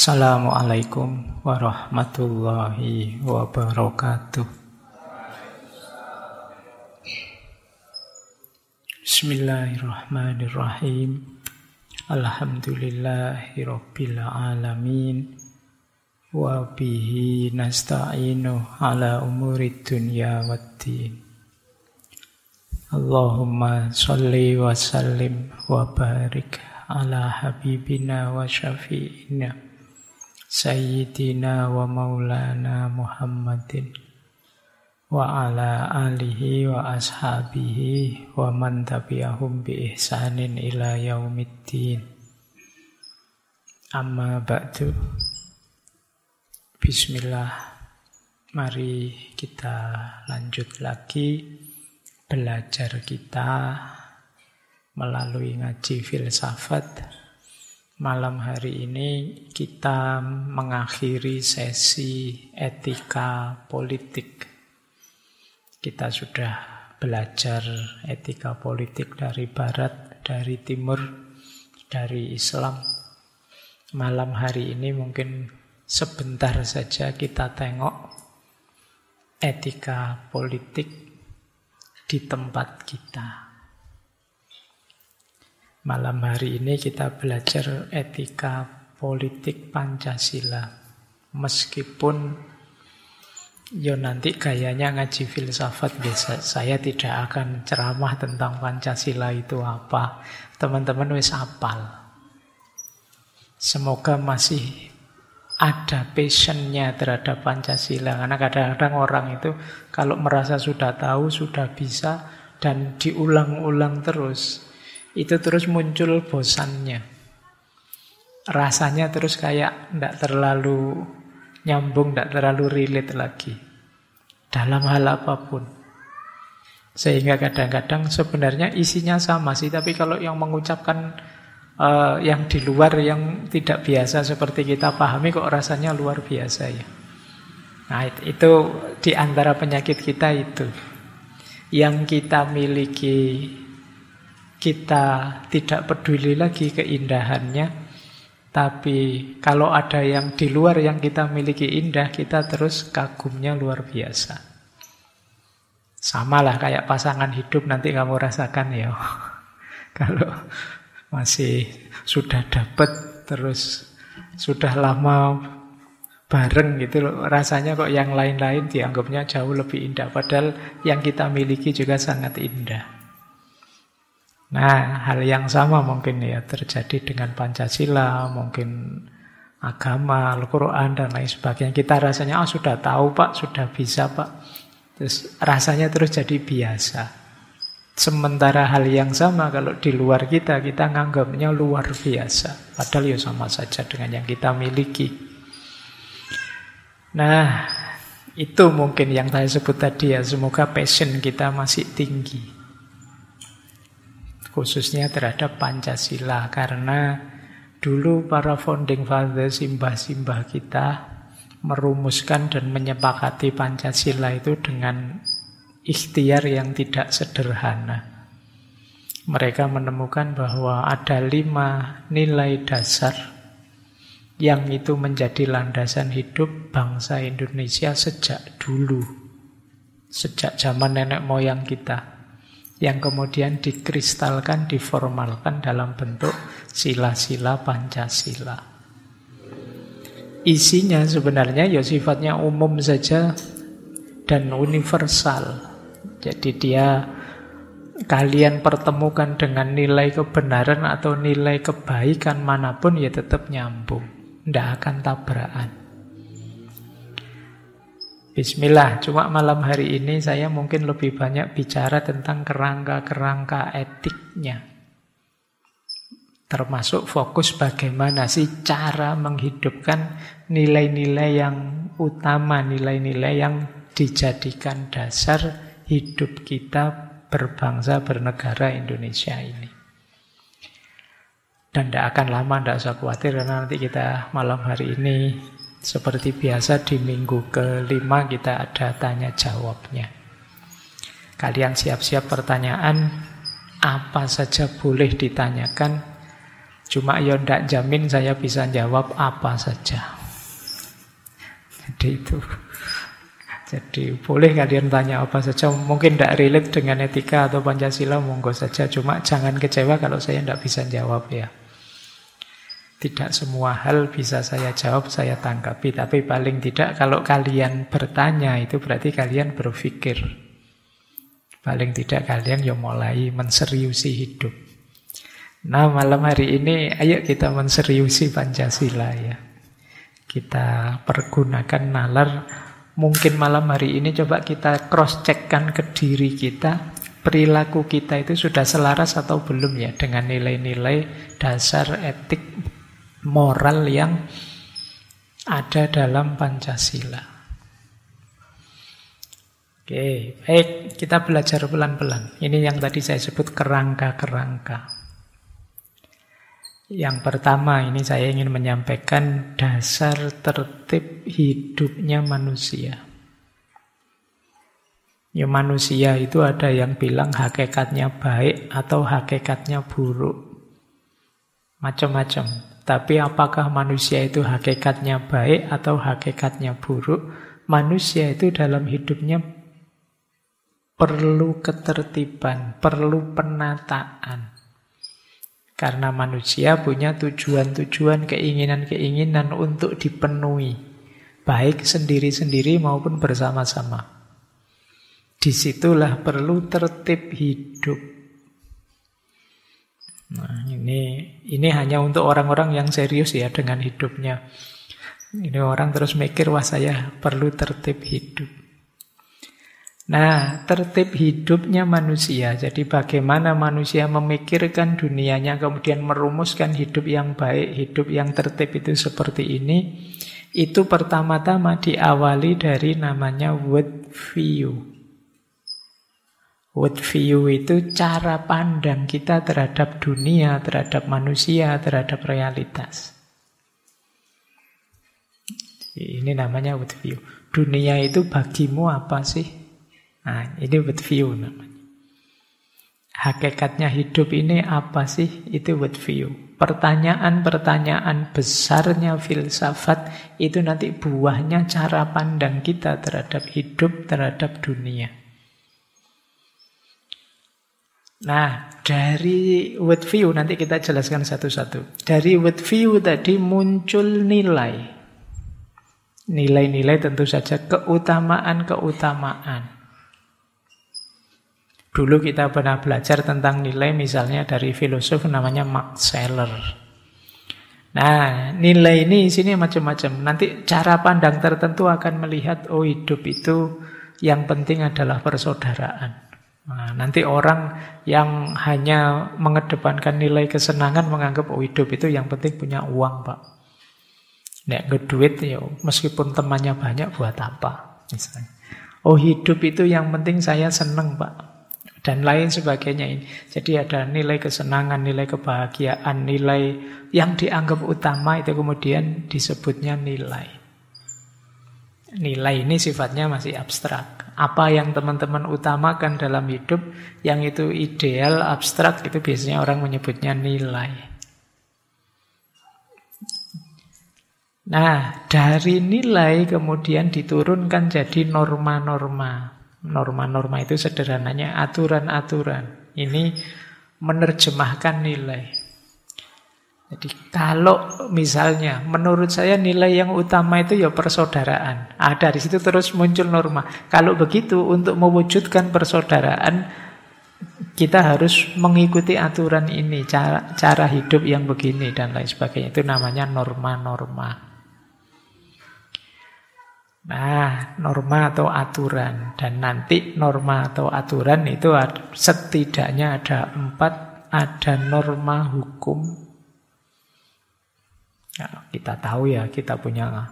Assalamualaikum warahmatullahi wabarakatuh. Bismillahirrahmanirrahim. Alhamdulillahi rabbil alamin. Wa bihi nasta'inu ala umurid dunya waddin. Allahumma sholli wa sallim wa barik ala habibina wa syafi'ina Sayyidina wa maulana Muhammadin wa ala alihi wa ashabihi wa man tabi'ahum bi ihsanin ila yaumiddin. Amma ba'du. Bismillah. Mari kita lanjut lagi belajar kita melalui ngaji filsafat. Malam hari ini kita mengakhiri sesi etika politik. Kita sudah belajar etika politik dari barat, dari timur, dari Islam. Malam hari ini mungkin sebentar saja kita tengok etika politik di tempat kita. Malam hari ini kita belajar etika politik Pancasila. Meskipun nanti gayanya ngaji filsafat biasa, saya tidak akan ceramah tentang Pancasila itu apa. Teman-teman wis hafal. Semoga masih ada passionnya terhadap Pancasila. Karena kadang-kadang orang itu kalau merasa sudah tahu, sudah bisa, dan diulang-ulang terus, itu terus muncul bosannya. Rasanya terus kayak tidak terlalu nyambung, tidak terlalu relate lagi dalam hal apapun. Sehingga kadang-kadang sebenarnya isinya sama sih, tapi kalau yang mengucapkan yang di luar, yang tidak biasa seperti kita pahami, kok rasanya luar biasa ya. Nah, itu di antara penyakit kita itu. Yang kita miliki, kita tidak peduli lagi keindahannya, tapi kalau ada yang di luar yang kita miliki indah, kita terus kagumnya luar biasa. Sama lah kayak pasangan hidup, nanti kamu rasakan ya. Kalau masih sudah dapat, terus sudah lama bareng gitu loh, rasanya kok yang lain-lain dianggapnya jauh lebih indah, padahal yang kita miliki juga sangat indah. Nah, hal yang sama mungkin ya terjadi dengan Pancasila, mungkin agama, Al-Quran, dan lain sebagainya. Kita rasanya, sudah tahu Pak, sudah bisa Pak. Terus rasanya terus jadi biasa. Sementara hal yang sama kalau di luar kita nganggapnya luar biasa. Padahal ya sama saja dengan yang kita miliki. Nah, itu mungkin yang saya sebut tadi ya, semoga passion kita masih tinggi. Khususnya terhadap Pancasila, karena dulu para founding fathers, simbah-simbah kita merumuskan dan menyepakati Pancasila itu dengan ikhtiar yang tidak sederhana. Mereka menemukan bahwa ada 5 nilai dasar yang itu menjadi landasan hidup bangsa Indonesia sejak dulu, sejak zaman nenek moyang kita, yang kemudian dikristalkan, diformalkan dalam bentuk sila-sila Pancasila. Isinya sebenarnya ya sifatnya umum saja dan universal. Jadi kalian pertemukan dengan nilai kebenaran atau nilai kebaikan manapun ya tetap nyambung, tidak akan tabrakan. Bismillah, cuma malam hari ini saya mungkin lebih banyak bicara tentang kerangka-kerangka etiknya. Termasuk fokus bagaimana sih cara menghidupkan nilai-nilai yang utama, nilai-nilai yang dijadikan dasar hidup kita berbangsa, bernegara Indonesia ini. Dan tidak akan lama, tidak usah khawatir, karena nanti kita malam hari ini seperti biasa di minggu ke-5 kita ada tanya jawabnya. Kalian siap-siap pertanyaan, apa saja boleh ditanyakan. Cuma ya ndak jamin saya bisa jawab apa saja. Jadi itu. Jadi boleh kalian tanya apa saja. Mungkin ndak relate dengan etika atau Pancasila, monggo saja. Cuma jangan kecewa kalau saya ndak bisa jawab ya. Tidak semua hal bisa saya jawab, saya tanggapi. Tapi paling tidak kalau kalian bertanya, itu berarti kalian berpikir. Paling tidak kalian ya mulai menseriusi hidup. Nah, malam hari ini ayo kita menseriusi Pancasila ya. Kita pergunakan nalar. Mungkin malam hari ini coba kita cross-checkkan ke diri kita. Perilaku kita itu sudah selaras atau belum ya dengan nilai-nilai dasar etik moral yang ada dalam Pancasila. Oke, baik. Kita belajar pelan-pelan. Ini yang tadi saya sebut kerangka-kerangka. Yang pertama, ini saya ingin menyampaikan dasar tertib hidupnya manusia. Ya, manusia itu ada yang bilang hakikatnya baik atau hakikatnya buruk. Macam-macam. Tapi apakah manusia itu hakikatnya baik atau hakikatnya buruk? Manusia itu dalam hidupnya perlu ketertiban, perlu penataan. Karena manusia punya tujuan-tujuan, keinginan-keinginan untuk dipenuhi. Baik sendiri-sendiri maupun bersama-sama. Disitulah perlu tertib hidup. Nah, ini hanya untuk orang-orang yang serius ya dengan hidupnya. Ini orang terus mikir, wah saya perlu tertib hidup. Nah, tertib hidupnya manusia. Jadi bagaimana manusia memikirkan dunianya, kemudian merumuskan hidup yang baik, hidup yang tertib itu seperti ini. Itu pertama-tama diawali dari namanya world view. World view itu cara pandang kita terhadap dunia, terhadap manusia, terhadap realitas. Ini namanya world view. Dunia itu bagimu apa sih? Nah, ini world view namanya. Hakikatnya hidup ini apa sih? Itu world view. Pertanyaan-pertanyaan besarnya filsafat itu nanti buahnya cara pandang kita terhadap hidup, terhadap dunia. Nah, dari world view nanti kita jelaskan satu-satu. Dari world view tadi muncul nilai. Nilai-nilai tentu saja keutamaan-keutamaan. Dulu kita pernah belajar tentang nilai misalnya dari filosof namanya Max Scheler. Nah, nilai ini sini macam-macam. Nanti cara pandang tertentu akan melihat, oh hidup itu yang penting adalah persaudaraan. Nah, nanti orang yang hanya mengedepankan nilai kesenangan menganggap, oh hidup itu yang penting punya uang, Pak. Nek ngeduit ya meskipun temannya banyak buat apa misalnya. Oh hidup itu yang penting saya seneng, Pak. Dan lain sebagainya ini. Jadi ada nilai kesenangan, nilai kebahagiaan, nilai yang dianggap utama itu kemudian disebutnya nilai. Nilai ini sifatnya masih abstrak. Apa yang teman-teman utamakan dalam hidup, yang itu ideal, abstrak, itu biasanya orang menyebutnya nilai. Nah, dari nilai kemudian diturunkan jadi norma-norma. Norma-norma itu sederhananya aturan-aturan. Ini menerjemahkan nilai. Jadi kalau misalnya menurut saya nilai yang utama itu ya persaudaraan. Dari situ terus muncul norma. Kalau begitu untuk mewujudkan persaudaraan kita harus mengikuti aturan ini, cara hidup yang begini dan lain sebagainya. Itu namanya norma-norma. Nah, norma atau aturan. Dan nanti norma atau aturan itu setidaknya ada 4. Ada norma hukum. Ya, kita tahu ya, kita punya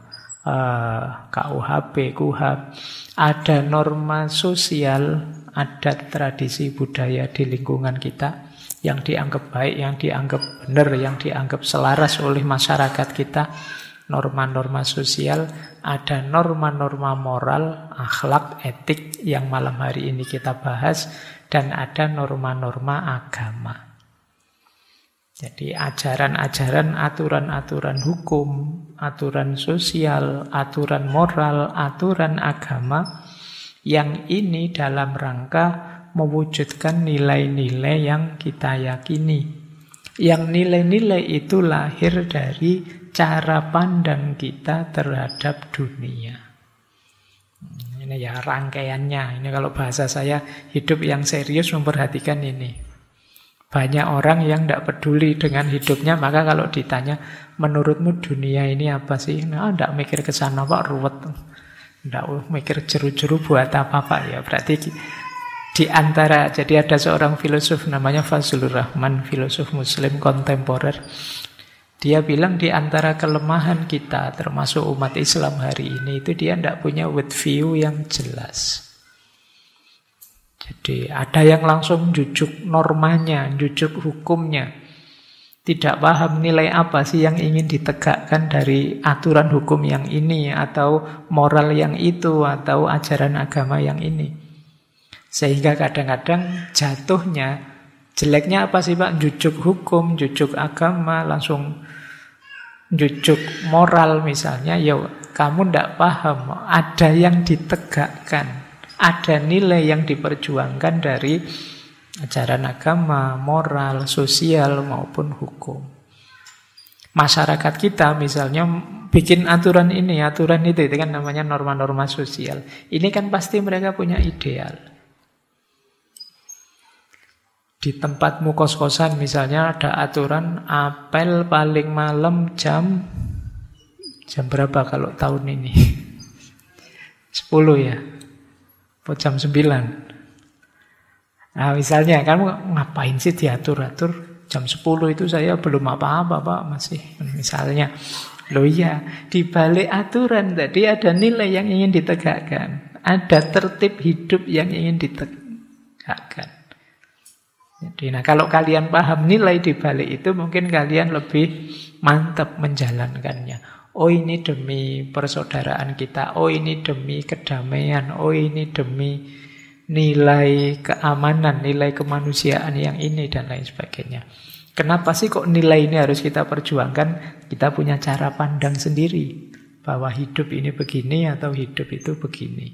KUHP, KUHP. Ada norma sosial, adat, tradisi, budaya di lingkungan kita yang dianggap baik, yang dianggap benar, yang dianggap selaras oleh masyarakat kita. Norma-norma sosial, ada norma-norma moral, akhlak, etik yang malam hari ini kita bahas, dan ada norma-norma agama. Jadi ajaran-ajaran, aturan-aturan hukum, aturan sosial, aturan moral, aturan agama, yang ini dalam rangka mewujudkan nilai-nilai yang kita yakini. Yang nilai-nilai itu lahir dari cara pandang kita terhadap dunia. Ini ya rangkaiannya. Ini kalau bahasa saya, hidup yang serius memperhatikan ini. Banyak orang yang tidak peduli dengan hidupnya, maka kalau ditanya, menurutmu dunia ini apa sih? Nah, tidak mikir ke sana Pak, ruwet. Tidak mikir jeru-jeru buat apa Pak ya. Berarti di antara, jadi ada seorang filosof namanya Fazlur Rahman, filosof muslim kontemporer. Dia bilang di antara kelemahan kita, termasuk umat Islam hari ini, itu dia tidak punya worldview yang jelas. Jadi ada yang langsung jujuk normanya, jujuk hukumnya. Tidak paham nilai apa sih yang ingin ditegakkan dari aturan hukum yang ini, atau moral yang itu, atau ajaran agama yang ini. Sehingga kadang-kadang jatuhnya, jeleknya apa sih Pak? Jujuk hukum, jujuk agama, langsung jujuk moral misalnya. Ya kamu tidak paham, ada yang ditegakkan. Ada nilai yang diperjuangkan dari ajaran agama, moral, sosial, maupun hukum. Masyarakat kita misalnya bikin aturan ini, aturan itu kan namanya norma-norma sosial. Ini kan pasti mereka punya ideal. Di tempatmu kos-kosan misalnya ada aturan apel paling malam jam berapa kalau tahun ini? 10 ya? Atau jam 9. Nah misalnya, kamu ngapain sih diatur-atur? Jam 10 itu saya belum apa-apa Pak, masih. Misalnya, loh iya, di balik aturan tadi ada nilai yang ingin ditegakkan. Ada tertib hidup yang ingin ditegakkan. Jadi, nah kalau kalian paham nilai di balik itu, mungkin kalian lebih mantap menjalankannya. Oh ini demi persaudaraan kita, oh ini demi kedamaian, oh ini demi nilai keamanan, nilai kemanusiaan yang ini, dan lain sebagainya. Kenapa sih kok nilai ini harus kita perjuangkan? Kita punya cara pandang sendiri, bahwa hidup ini begini atau hidup itu begini.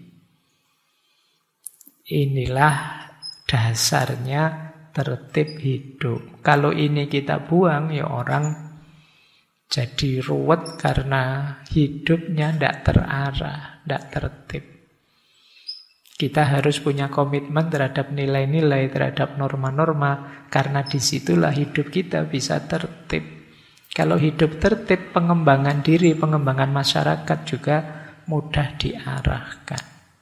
Inilah dasarnya tertib hidup. Kalau ini kita buang, ya orang jadi ruwet karena hidupnya tidak terarah, tidak tertib. Kita harus punya komitmen terhadap nilai-nilai, terhadap norma-norma, karena disitulah hidup kita bisa tertib. Kalau hidup tertib, pengembangan diri, pengembangan masyarakat juga mudah diarahkan.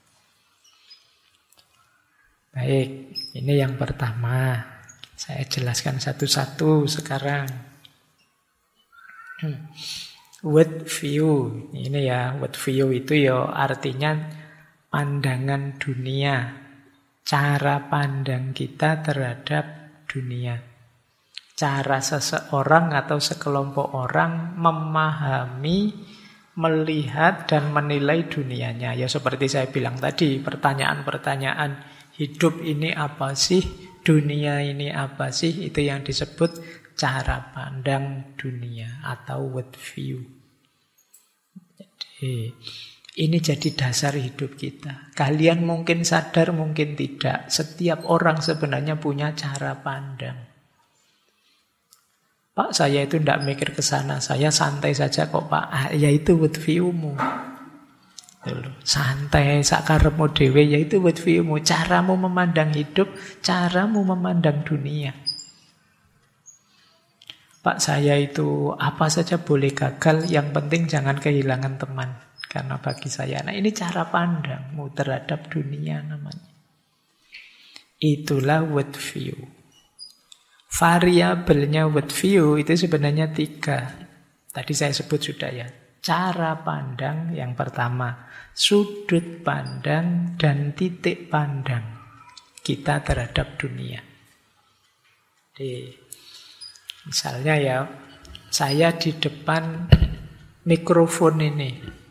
Baik, ini yang pertama. Saya jelaskan satu-satu sekarang. World view, ini ya, world view itu ya artinya pandangan dunia, cara pandang kita terhadap dunia, cara seseorang atau sekelompok orang memahami, melihat dan menilai dunianya. Ya seperti saya bilang tadi, pertanyaan-pertanyaan hidup ini apa sih, dunia ini apa sih, itu yang disebut cara pandang dunia atau world view. Jadi, ini jadi dasar hidup kita. Kalian mungkin sadar, mungkin tidak. Setiap orang sebenarnya punya cara pandang. Pak, saya itu tidak mikir ke sana. Saya santai saja kok Pak. Ya itu world view-mu. Santai, sakarepmu dhewe, ya itu world view-mu. Caramu memandang hidup, caramu memandang dunia. Pak, saya itu apa saja boleh gagal, yang penting jangan kehilangan teman. Karena bagi saya, nah ini cara pandangmu terhadap dunia namanya. Itulah world view. Variabelnya world view itu sebenarnya 3. Tadi saya sebut sudah ya. Cara pandang yang pertama, sudut pandang dan titik pandang kita terhadap dunia. Jadi, misalnya ya, saya di depan mikrofon ini.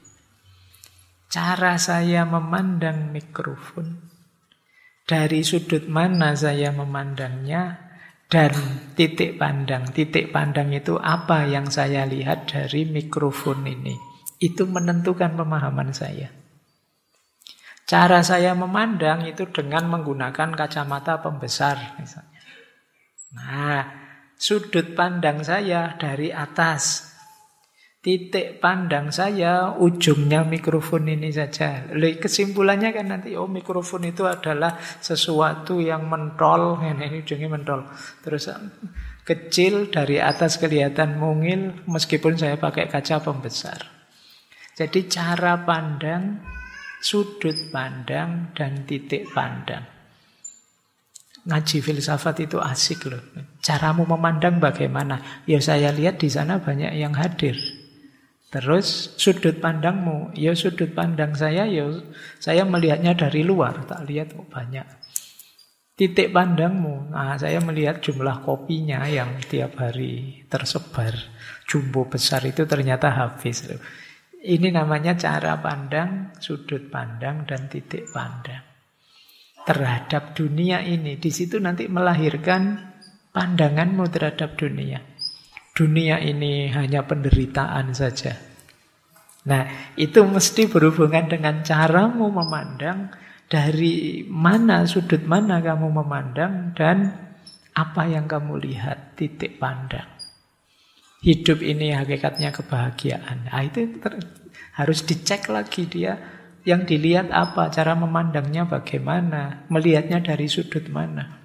Cara saya memandang mikrofon, dari sudut mana saya memandangnya, Dan titik pandang. Titik pandang itu apa yang saya lihat dari mikrofon ini. Itu menentukan pemahaman saya. Cara saya memandang itu dengan menggunakan kacamata pembesar misalnya. Nah, sudut pandang saya dari atas. Titik pandang saya ujungnya mikrofon ini saja. Kesimpulannya kan nanti mikrofon itu adalah sesuatu yang mentol, ini ujungnya mentol. Terus kecil dari atas kelihatan mungil meskipun saya pakai kaca pembesar. Jadi cara pandang, sudut pandang dan titik pandang. Ngaji filsafat itu asik loh. Caramu memandang bagaimana? Ya saya lihat di sana banyak yang hadir. Terus sudut pandangmu, ya sudut pandang saya, ya saya melihatnya dari luar, tak lihat banyak. Titik pandangmu, nah saya melihat jumlah kopinya yang tiap hari tersebar, jumbo besar itu ternyata habis. Ini namanya cara pandang, sudut pandang dan titik pandang terhadap dunia ini. Di situ nanti melahirkan pandanganmu terhadap dunia. Dunia ini hanya penderitaan saja. Nah, itu mesti berhubungan dengan caramu memandang, dari mana, sudut mana kamu memandang, dan apa yang kamu lihat, titik pandang. Hidup ini hakikatnya kebahagiaan. Nah, itu harus dicek lagi dia. Yang dilihat apa, cara memandangnya bagaimana, melihatnya dari sudut mana.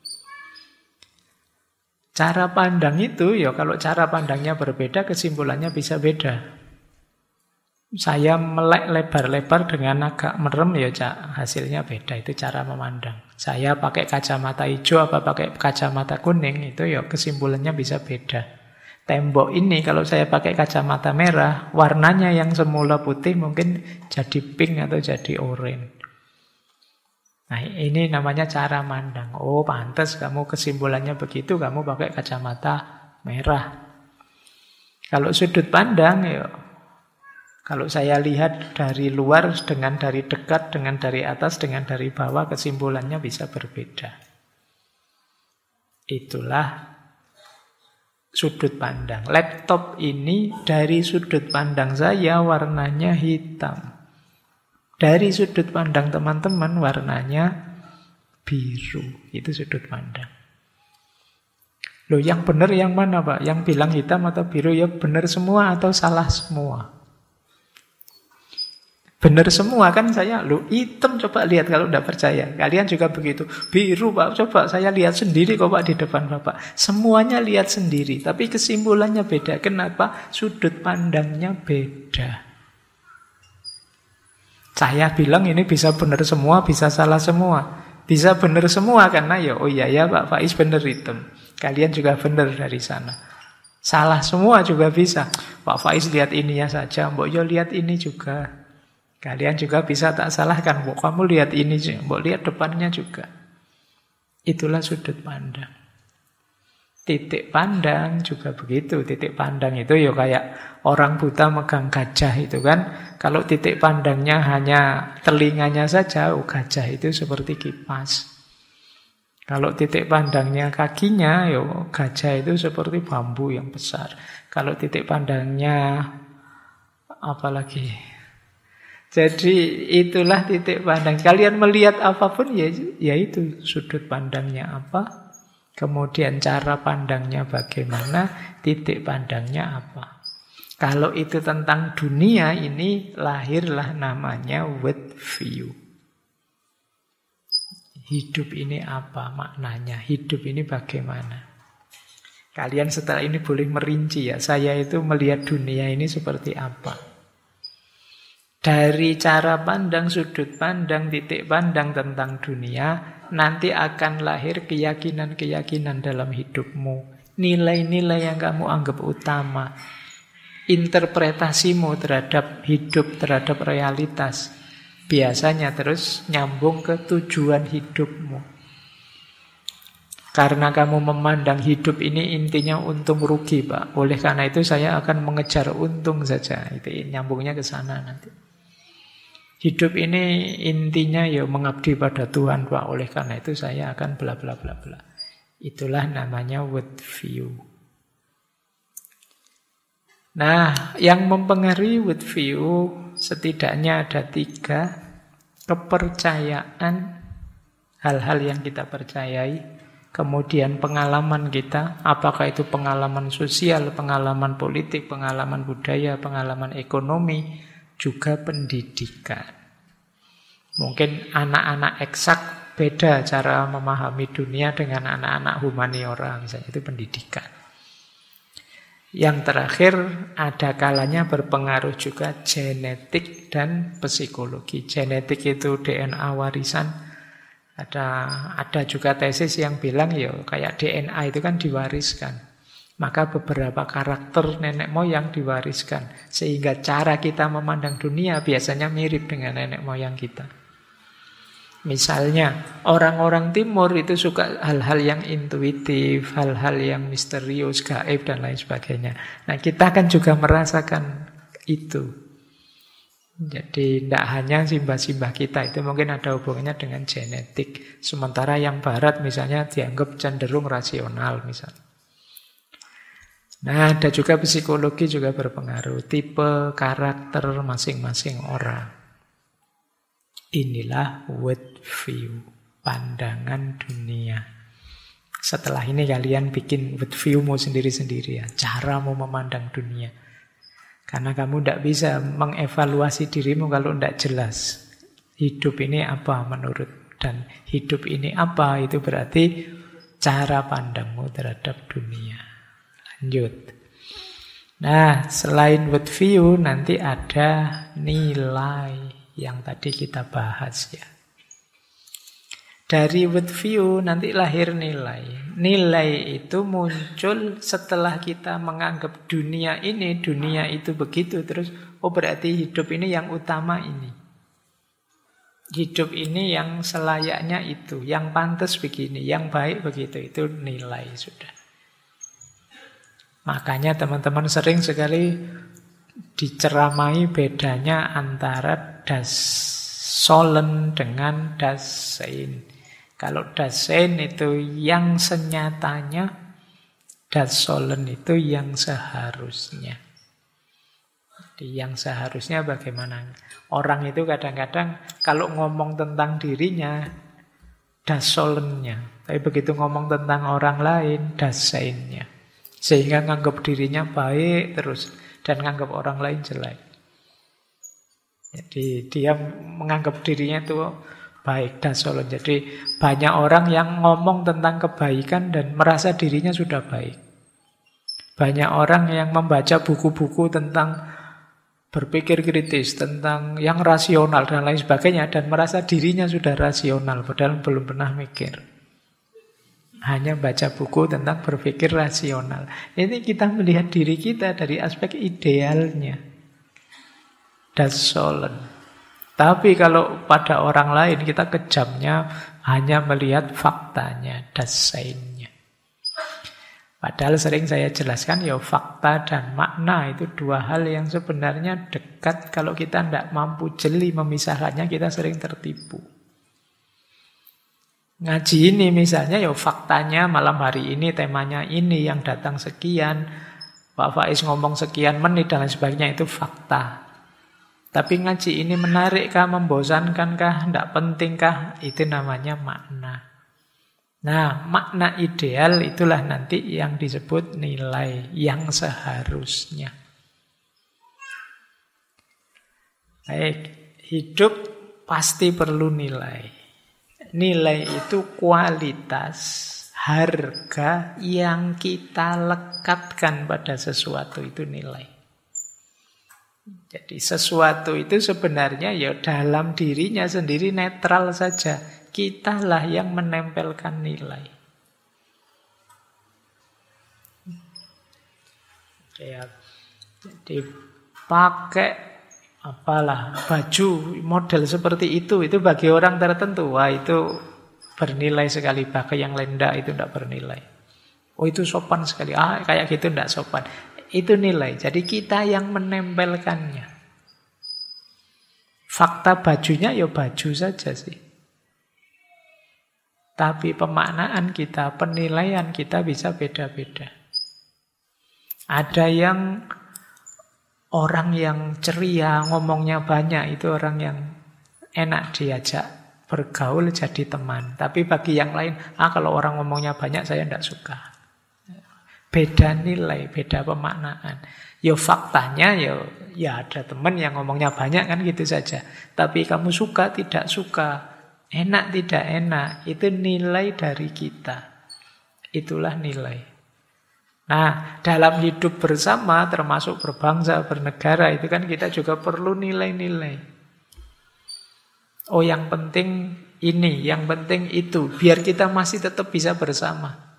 Cara pandang itu, ya kalau cara pandangnya berbeda, kesimpulannya bisa beda. Saya melek lebar-lebar dengan agak merem, ya hasilnya beda. Itu cara memandang. Saya pakai kacamata hijau apa pakai kacamata kuning, itu ya kesimpulannya bisa beda. Tembok ini kalau saya pakai kacamata merah, warnanya yang semula putih mungkin jadi pink atau jadi oranye. Nah, ini namanya cara mandang. Oh, pantas kamu kesimpulannya begitu, kamu pakai kacamata merah. Kalau sudut pandang, ya, kalau saya lihat dari luar dengan dari dekat, dengan dari atas, dengan dari bawah, kesimpulannya bisa berbeda. Itulah sudut pandang. Laptop ini dari sudut pandang saya warnanya hitam. Dari sudut pandang teman-teman warnanya biru. Itu sudut pandang. Loh, yang benar yang mana, Pak? Yang bilang hitam atau biru? Ya benar semua atau salah semua? Benar semua kan saya. Loh, hitam coba lihat kalau tidak percaya. Kalian juga begitu. Biru, Pak, coba saya lihat sendiri kok, Pak, di depan Bapak. Semuanya lihat sendiri. Tapi kesimpulannya beda. Kenapa? Sudut pandangnya beda. Saya bilang ini bisa benar semua, bisa salah semua. Bisa benar semua karena ya Pak Faiz benar hitam. Kalian juga benar dari sana. Salah semua juga bisa. Pak Faiz lihat ininya saja, Mbok yo lihat ini juga. Kalian juga bisa tak salahkan, Mbok kamu lihat ini, Mbok lihat depannya juga. Itulah sudut pandang. Titik pandang juga begitu. Titik pandang itu ya kayak orang buta megang gajah itu kan. Kalau titik pandangnya hanya telinganya saja, gajah itu seperti kipas. Kalau titik pandangnya kakinya, ya gajah itu seperti bambu yang besar. Kalau titik pandangnya apalagi. Jadi itulah titik pandang. Kalian melihat apapun ya itu sudut pandangnya apa. Kemudian cara pandangnya bagaimana, titik pandangnya apa. Kalau itu tentang dunia, ini lahirlah namanya world view. Hidup ini apa maknanya? Hidup ini bagaimana? Kalian setelah ini boleh merinci ya, saya itu melihat dunia ini seperti apa. Dari cara pandang, sudut pandang, titik pandang tentang dunia, nanti akan lahir keyakinan-keyakinan dalam hidupmu. Nilai-nilai yang kamu anggap utama. Interpretasimu terhadap hidup, terhadap realitas. Biasanya terus nyambung ke tujuan hidupmu. Karena kamu memandang hidup ini intinya untung rugi, Pak. Oleh karena itu saya akan mengejar untung saja. Itu nyambungnya ke sana nanti. Hidup ini intinya ya mengabdi pada Tuhan, Pak. Oleh karena itu saya akan bla bla bla bla. Itulah namanya world view. Nah, yang mempengaruhi world view setidaknya ada 3. Kepercayaan, hal-hal yang kita percayai. Kemudian pengalaman kita, apakah itu pengalaman sosial, pengalaman politik, pengalaman budaya, pengalaman ekonomi, juga pendidikan. Mungkin anak-anak eksak beda cara memahami dunia dengan anak-anak humaniora, misalnya itu pendidikan. Yang terakhir, ada kalanya berpengaruh juga genetik dan psikologi. Genetik itu DNA warisan. Ada juga tesis yang bilang ya kayak DNA itu kan diwariskan. Maka beberapa karakter nenek moyang diwariskan. Sehingga cara kita memandang dunia biasanya mirip dengan nenek moyang kita. Misalnya, orang-orang timur itu suka hal-hal yang intuitif, hal-hal yang misterius, gaib, dan lain sebagainya. Nah, kita kan juga merasakan itu. Jadi, tidak hanya simbah-simbah kita, itu mungkin ada hubungannya dengan genetik. Sementara yang barat misalnya dianggap cenderung rasional misalnya. Nah, ada juga psikologi juga berpengaruh. Tipe karakter masing-masing orang. Inilah world view, pandangan dunia. Setelah ini kalian bikin world view-mu sendiri-sendiri ya, caramu memandang dunia. Karena kamu tidak bisa mengevaluasi dirimu kalau tidak jelas. Hidup ini apa menurut, dan hidup ini apa, itu berarti cara pandangmu terhadap dunia. Lanjut. Nah, selain world view, nanti ada nilai yang tadi kita bahas ya. Dari world view nanti lahir nilai. Nilai itu muncul setelah kita menganggap dunia itu begitu. Terus, oh berarti hidup ini yang utama ini. Hidup ini yang selayaknya itu. Yang pantas begini, yang baik begitu. Itu nilai sudah. Makanya teman-teman sering sekali diceramai bedanya antara das Sollen dengan das Sein. Kalau das Sein itu yang senyatanya, das Sollen itu yang seharusnya. Jadi yang seharusnya bagaimana? Orang itu kadang-kadang kalau ngomong tentang dirinya, das Sollennya. Tapi begitu ngomong tentang orang lain, das Seinnya. Sehingga nganggap dirinya baik terus dan nganggap orang lain jelek. Jadi dia menganggap dirinya itu baik, das Sollen. Jadi banyak orang yang ngomong tentang kebaikan dan merasa dirinya sudah baik. Banyak orang yang membaca buku-buku tentang berpikir kritis, tentang yang rasional dan lain sebagainya, dan merasa dirinya sudah rasional, padahal belum pernah mikir. Hanya baca buku tentang berpikir rasional. Ini kita melihat diri kita dari aspek idealnya. Das Sollen. Tapi kalau pada orang lain kita kejamnya hanya melihat faktanya, das Seinnya. Padahal sering saya jelaskan ya fakta dan makna itu dua hal yang sebenarnya dekat. Kalau kita tidak mampu jeli memisahkannya, kita sering tertipu. Ngaji ini misalnya ya faktanya malam hari ini temanya ini, yang datang sekian, Pak Faiz ngomong sekian menit dan lain sebagainya, itu fakta. Tapi ngaji ini menarikkah, membosankankah, tidak pentingkah, itu namanya makna. Nah, makna ideal itulah nanti yang disebut nilai yang seharusnya. Baik, hidup pasti perlu nilai. Nilai itu kualitas, harga yang kita lekatkan pada sesuatu, itu nilai. Jadi sesuatu itu sebenarnya ya dalam dirinya sendiri netral saja. Kitalah yang menempelkan nilai. Ya, jadi pakai apalah baju model seperti itu bagi orang tertentu, wah itu bernilai sekali. Pakai yang lendak itu tidak bernilai. Oh itu sopan sekali, kayak gitu tidak sopan. Itu nilai. Jadi kita yang menempelkannya. Fakta bajunya ya baju saja sih. Tapi pemaknaan kita, penilaian kita bisa beda-beda. Ada yang orang yang ceria, ngomongnya banyak, itu orang yang enak diajak bergaul jadi teman. Tapi bagi yang lain, kalau orang ngomongnya banyak saya tidak suka. Beda nilai, beda pemaknaan. Ya faktanya ya ada teman yang ngomongnya banyak kan gitu saja. Tapi kamu suka, tidak suka, enak, tidak enak, itu nilai dari kita. Itulah nilai. Nah, dalam hidup bersama, termasuk berbangsa, bernegara, itu kan kita juga perlu nilai-nilai. Oh, yang penting ini, yang penting itu, biar kita masih tetap bisa bersama.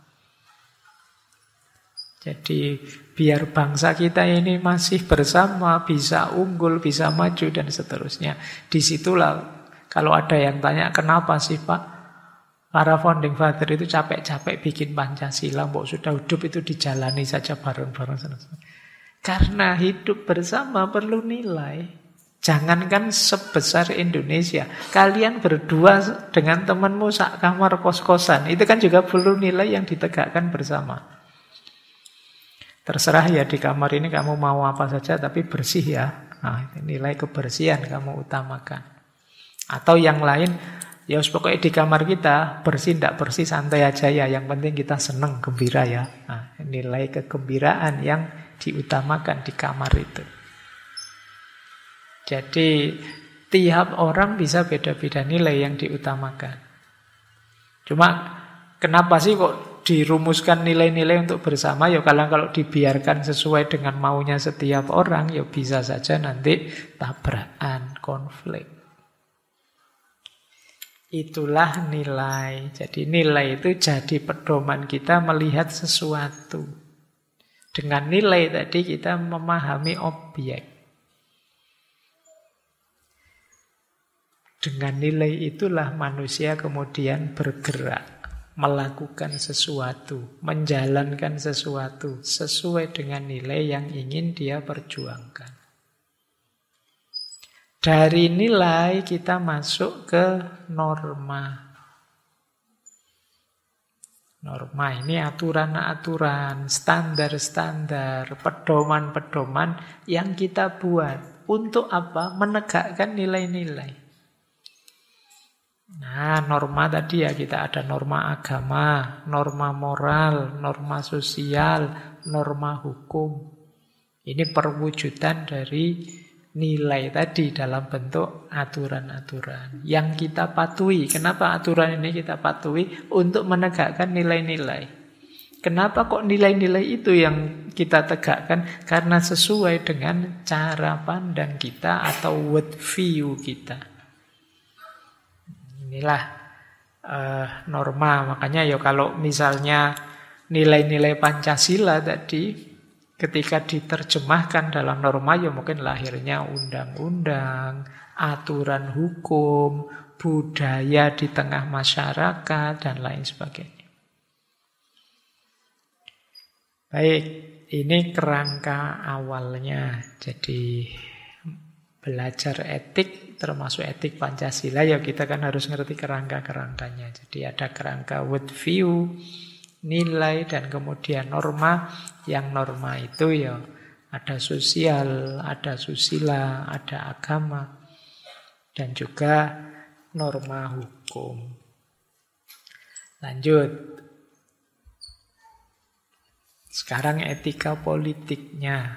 Jadi, biar bangsa kita ini masih bersama, bisa unggul, bisa maju, dan seterusnya. Disitulah, kalau ada yang tanya, kenapa sih Pak? Para founding father itu capek-capek bikin Pancasila, mbok sudah hidup itu dijalani saja bareng-bareng. Karena hidup bersama perlu nilai. Jangankan sebesar Indonesia, kalian berdua dengan temanmu sak kamar kos-kosan, itu kan juga perlu nilai yang ditegakkan bersama. Terserah ya di kamar ini kamu mau apa saja, tapi bersih ya. Nah, nilai kebersihan kamu utamakan. Atau yang lain, ya pokoknya di kamar kita bersih tidak bersih santai aja ya. Yang penting kita senang, gembira ya. Nah, nilai kegembiraan yang diutamakan di kamar itu. Jadi tiap orang bisa beda-beda nilai yang diutamakan. Cuma kenapa sih kok dirumuskan nilai-nilai untuk bersama? Ya kalau dibiarkan sesuai dengan maunya setiap orang, ya bisa saja nanti tabrakan, konflik. Itulah nilai. Jadi nilai itu jadi pedoman kita melihat sesuatu. Dengan nilai tadi kita memahami objek. Dengan nilai itulah manusia kemudian bergerak, melakukan sesuatu, menjalankan sesuatu sesuai dengan nilai yang ingin dia perjuangkan. Dari nilai kita masuk ke norma. Norma ini aturan-aturan, standar-standar, pedoman-pedoman yang kita buat. Untuk apa? Menegakkan nilai-nilai. Nah, norma tadi ya kita ada norma agama, norma moral, norma sosial, norma hukum. Ini perwujudan dari nilai tadi dalam bentuk aturan-aturan yang kita patuhi. Kenapa aturan ini kita patuhi? Untuk menegakkan nilai-nilai. Kenapa kok nilai-nilai itu yang kita tegakkan? Karena sesuai dengan cara pandang kita atau world view kita. Inilah norma. Makanya ya kalau misalnya nilai-nilai Pancasila tadi ketika diterjemahkan dalam norma, ya mungkin lahirnya undang-undang, aturan hukum, budaya di tengah masyarakat, dan lain sebagainya. Baik, ini kerangka awalnya. Jadi belajar etik, termasuk etik Pancasila, ya kita kan harus ngerti kerangka-kerangkanya. Jadi ada kerangka world view, nilai, dan kemudian norma. Yang norma itu ya ada sosial, ada susila, ada agama, dan juga norma hukum. Lanjut. Sekarang etika politiknya.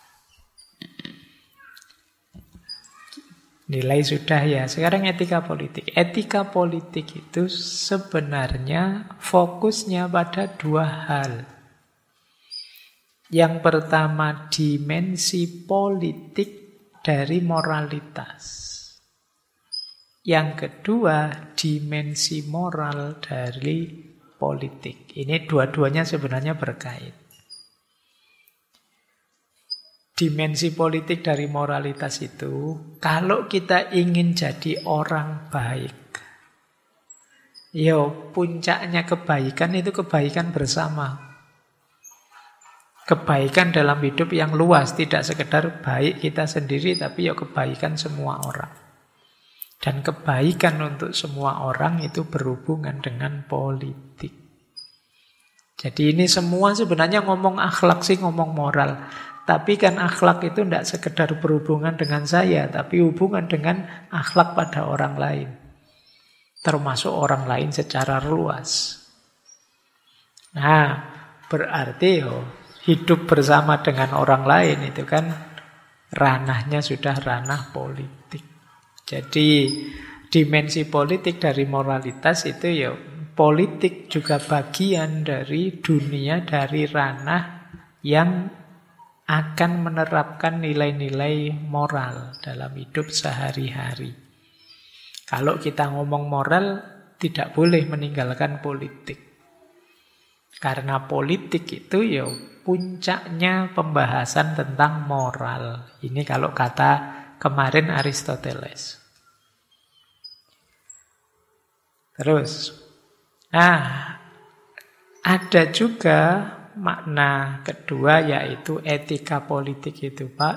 Nilai sudah ya, sekarang etika politik. Etika politik itu sebenarnya fokusnya pada dua hal. Yang pertama, dimensi politik dari moralitas. Yang kedua, dimensi moral dari politik. Ini dua-duanya sebenarnya berkait. Dimensi politik dari moralitas itu, kalau kita ingin jadi orang baik, puncaknya kebaikan itu kebaikan bersama. Kebaikan dalam hidup yang luas, tidak sekedar baik kita sendiri, tapi kebaikan semua orang. Dan kebaikan untuk semua orang itu berhubungan dengan politik. Jadi ini semua sebenarnya ngomong akhlak sih, ngomong moral. Tapi kan akhlak itu tidak sekedar berhubungan dengan saya, tapi hubungan dengan akhlak pada orang lain. Termasuk orang lain secara luas. Nah, berarti hidup bersama dengan orang lain itu kan ranahnya sudah ranah politik. Jadi dimensi politik dari moralitas itu ya politik juga bagian dari dunia, dari ranah yang akan menerapkan nilai-nilai moral dalam hidup sehari-hari. Kalau kita ngomong moral, tidak boleh meninggalkan politik. Karena politik itu ya puncaknya pembahasan tentang moral. Ini kalau kata kemarin Aristoteles. Terus, ada juga makna kedua yaitu etika politik itu, Pak.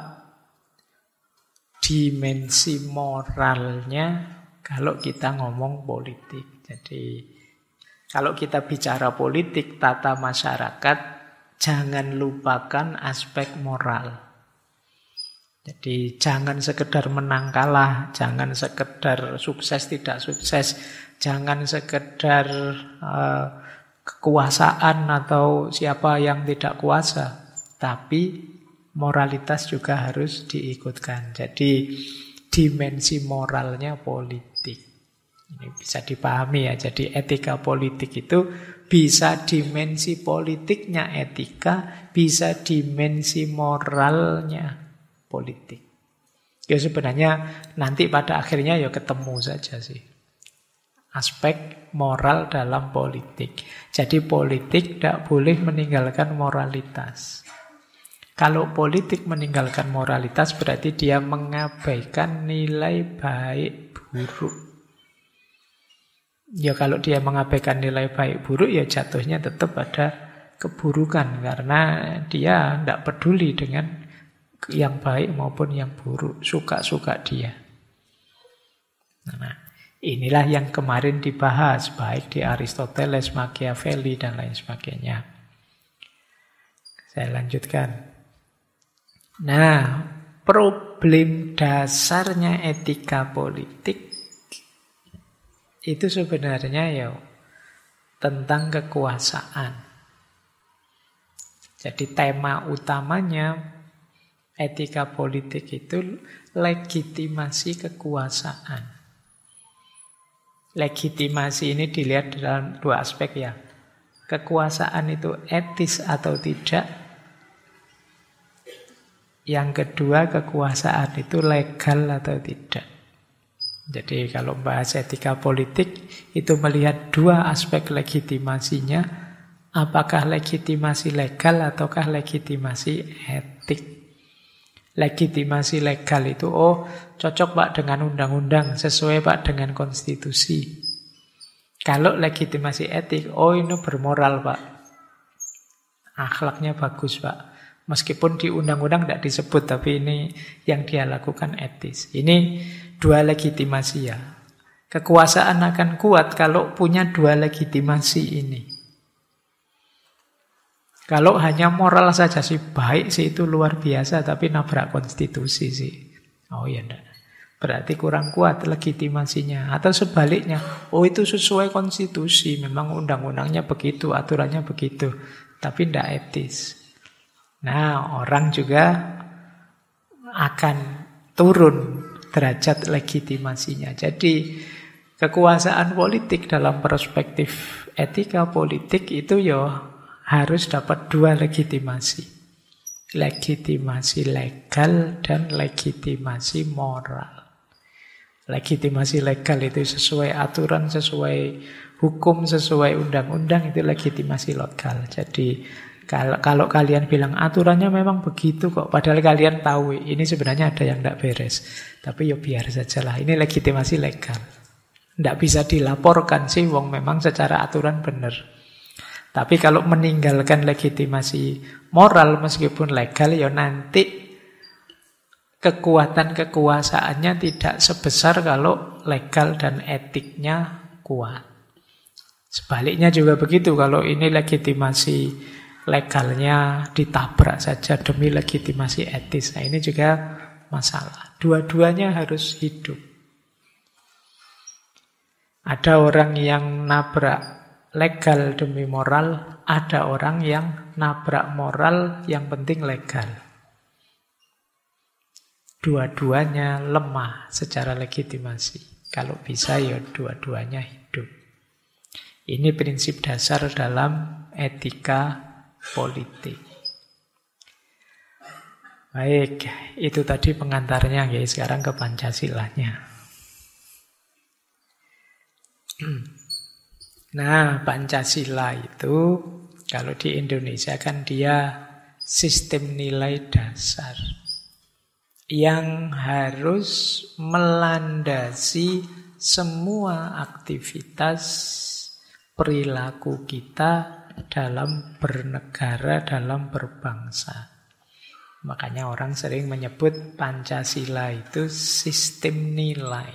Dimensi moralnya kalau kita ngomong politik. Jadi, kalau kita bicara politik, tata masyarakat, jangan lupakan aspek moral. Jadi jangan sekedar menang kalah, jangan sekedar sukses tidak sukses, jangan sekedar kekuasaan atau siapa yang tidak kuasa, tapi moralitas juga harus diikutkan. Jadi dimensi moralnya politik. Ini bisa dipahami ya. Jadi etika politik itu bisa dimensi politiknya etika, bisa dimensi moralnya politik. Ya sebenarnya nanti pada akhirnya ya ketemu saja sih. Aspek moral dalam politik. Jadi politik tidak boleh meninggalkan moralitas. Kalau politik meninggalkan moralitas berarti dia mengabaikan nilai baik buruk. Ya kalau dia mengabaikan nilai baik buruk ya jatuhnya tetap ada keburukan. Karena dia tidak peduli dengan yang baik maupun yang buruk, suka-suka dia. Nah, inilah yang kemarin dibahas, baik di Aristoteles, Machiavelli, dan lain sebagainya. Saya lanjutkan. Nah, problem dasarnya etika politik itu sebenarnya ya tentang kekuasaan. Jadi tema utamanya etika politik itu legitimasi kekuasaan. Legitimasi ini dilihat dalam dua aspek ya. Kekuasaan itu etis atau tidak. Yang kedua, kekuasaan itu legal atau tidak. Jadi kalau bahas etika politik itu melihat dua aspek legitimasinya. Apakah legitimasi legal ataukah legitimasi etik. Legitimasi legal itu, cocok Pak dengan undang-undang, sesuai Pak dengan konstitusi. Kalau legitimasi etik, ini bermoral Pak. Akhlaknya bagus Pak. Meskipun di undang-undang tidak disebut, tapi ini yang dia lakukan etis. Ini dua legitimasi ya. Kekuasaan akan kuat kalau punya dua legitimasi ini. Kalau hanya moral saja sih, baik sih itu luar biasa, tapi nabrak konstitusi sih. Oh iya enggak. Berarti kurang kuat legitimasinya. Atau sebaliknya, itu sesuai konstitusi, memang undang-undangnya begitu, aturannya begitu, tapi tidak etis. Nah, orang juga akan turun derajat legitimasinya. Jadi, kekuasaan politik dalam perspektif etika politik itu ya harus dapat dua legitimasi. Legitimasi legal dan legitimasi moral. Legitimasi legal itu sesuai aturan, sesuai hukum, sesuai undang-undang, itu legitimasi legal. Jadi kalau kalian bilang aturannya memang begitu kok, padahal kalian tahu ini sebenarnya ada yang tidak beres. Tapi ya biar sajalah, ini legitimasi legal. Tidak bisa dilaporkan sih, wong memang secara aturan benar. Tapi kalau meninggalkan legitimasi moral meskipun legal, ya nanti kekuatan kekuasaannya tidak sebesar kalau legal dan etiknya kuat. Sebaliknya juga begitu, kalau ini legitimasi legalnya ditabrak saja demi legitimasi etis. Nah, ini juga masalah. Dua-duanya harus hidup. Ada orang yang nabrak legal demi moral, ada orang yang nabrak moral yang penting legal. Dua-duanya lemah secara legitimasi. Kalau bisa ya dua-duanya hidup. Ini prinsip dasar dalam etika politik. Baik, itu tadi pengantarnya, guys. Sekarang ke Pancasilanya. Nah, Pancasila itu kalau di Indonesia kan dia sistem nilai dasar yang harus melandasi semua aktivitas perilaku kita dalam bernegara, dalam berbangsa. Makanya orang sering menyebut Pancasila itu sistem nilai.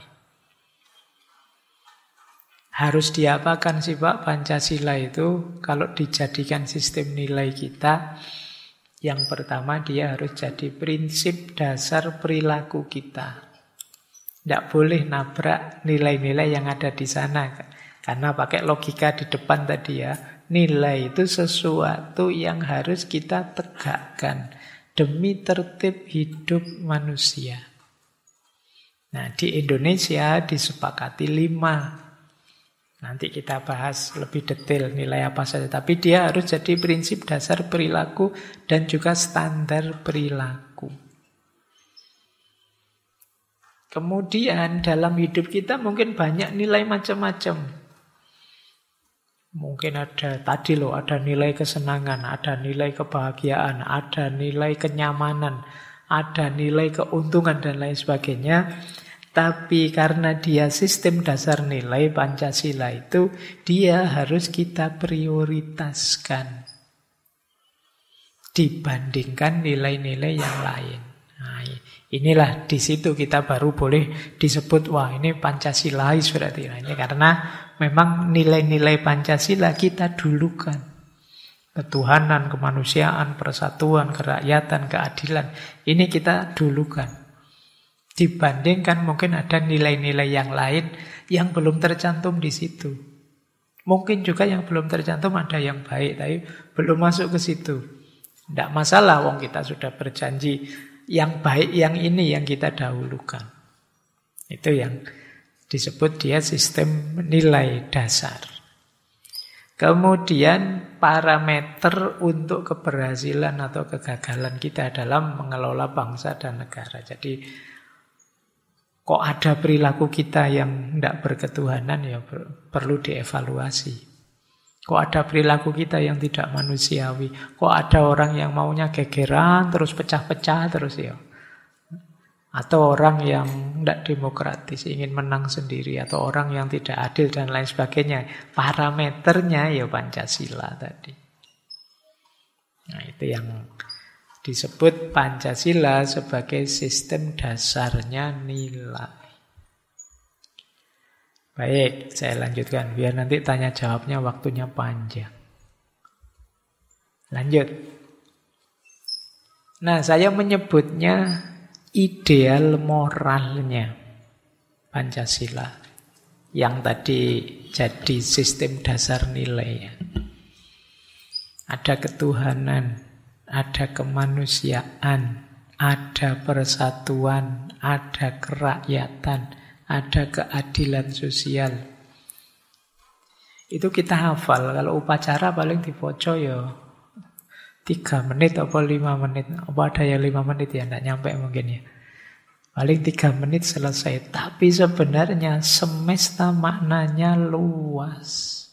Harus diapakan sih Pak Pancasila itu kalau dijadikan sistem nilai kita? Yang pertama dia harus jadi prinsip dasar perilaku kita. Tidak boleh nabrak nilai-nilai yang ada di sana. Karena pakai logika di depan tadi ya. Nilai itu sesuatu yang harus kita tegakkan demi tertib hidup manusia. Nah, di Indonesia disepakati 5. Nanti kita bahas lebih detail nilai apa saja. Tapi dia harus jadi prinsip dasar perilaku dan juga standar perilaku. Kemudian dalam hidup kita mungkin banyak nilai macam-macam. Mungkin ada tadi loh, ada nilai kesenangan, ada nilai kebahagiaan, ada nilai kenyamanan, ada nilai keuntungan dan lain sebagainya. Tapi karena dia sistem dasar nilai Pancasila itu, dia harus kita prioritaskan dibandingkan nilai-nilai yang lain. Nah, inilah di situ kita baru boleh disebut, wah ini Pancasilais berarti. Nah, ini karena memang nilai-nilai Pancasila kita dulukan. Ketuhanan, kemanusiaan, persatuan, kerakyatan, keadilan. Ini kita dulukan. Dibandingkan mungkin ada nilai-nilai yang lain yang belum tercantum di situ. Mungkin juga yang belum tercantum ada yang baik, tapi belum masuk ke situ. Tidak masalah, wong kita sudah berjanji yang baik yang ini yang kita dahulukan. Itu yang disebut dia sistem nilai dasar. Kemudian parameter untuk keberhasilan atau kegagalan kita dalam mengelola bangsa dan negara. Jadi kok ada perilaku kita yang tidak berketuhanan, ya perlu dievaluasi. Kok ada perilaku kita yang tidak manusiawi. Kok ada orang yang maunya gegeran terus pecah-pecah terus ya. Atau orang yang tidak demokratis, ingin menang sendiri. Atau orang yang tidak adil dan lain sebagainya. Parameternya ya Pancasila tadi. Nah itu yang disebut Pancasila sebagai sistem dasarnya nilai. Baik, saya lanjutkan. Biar nanti tanya jawabnya waktunya panjang. Lanjut. Nah, saya menyebutnya ideal moralnya Pancasila. Yang tadi jadi sistem dasar nilainya. Ada ketuhanan, ada kemanusiaan, ada persatuan, ada kerakyatan, ada keadilan sosial. Itu kita hafal. Kalau upacara paling dipoco ya 3 menit atau 5 menit. Apa ada yang 5 menit ya? Tidak nyampe mungkin ya. Paling 3 menit selesai. Tapi sebenarnya semesta maknanya luas.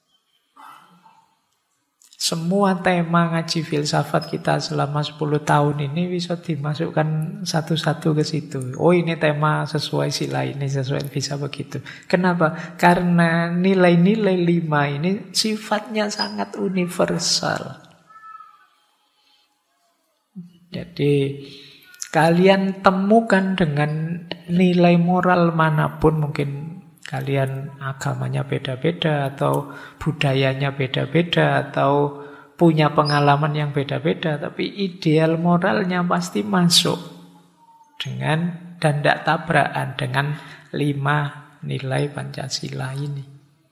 Semua tema ngaji filsafat kita selama 10 tahun ini bisa dimasukkan satu-satu ke situ. Oh ini tema sesuai sila ini, sesuai bisa begitu. Kenapa? Karena nilai-nilai 5 ini sifatnya sangat universal. Jadi kalian temukan dengan nilai moral manapun, mungkin kalian agamanya beda-beda, atau budayanya beda-beda, atau punya pengalaman yang beda-beda, tapi ideal moralnya pasti masuk dengan dan tidak tabrakan dengan 5 nilai Pancasila ini.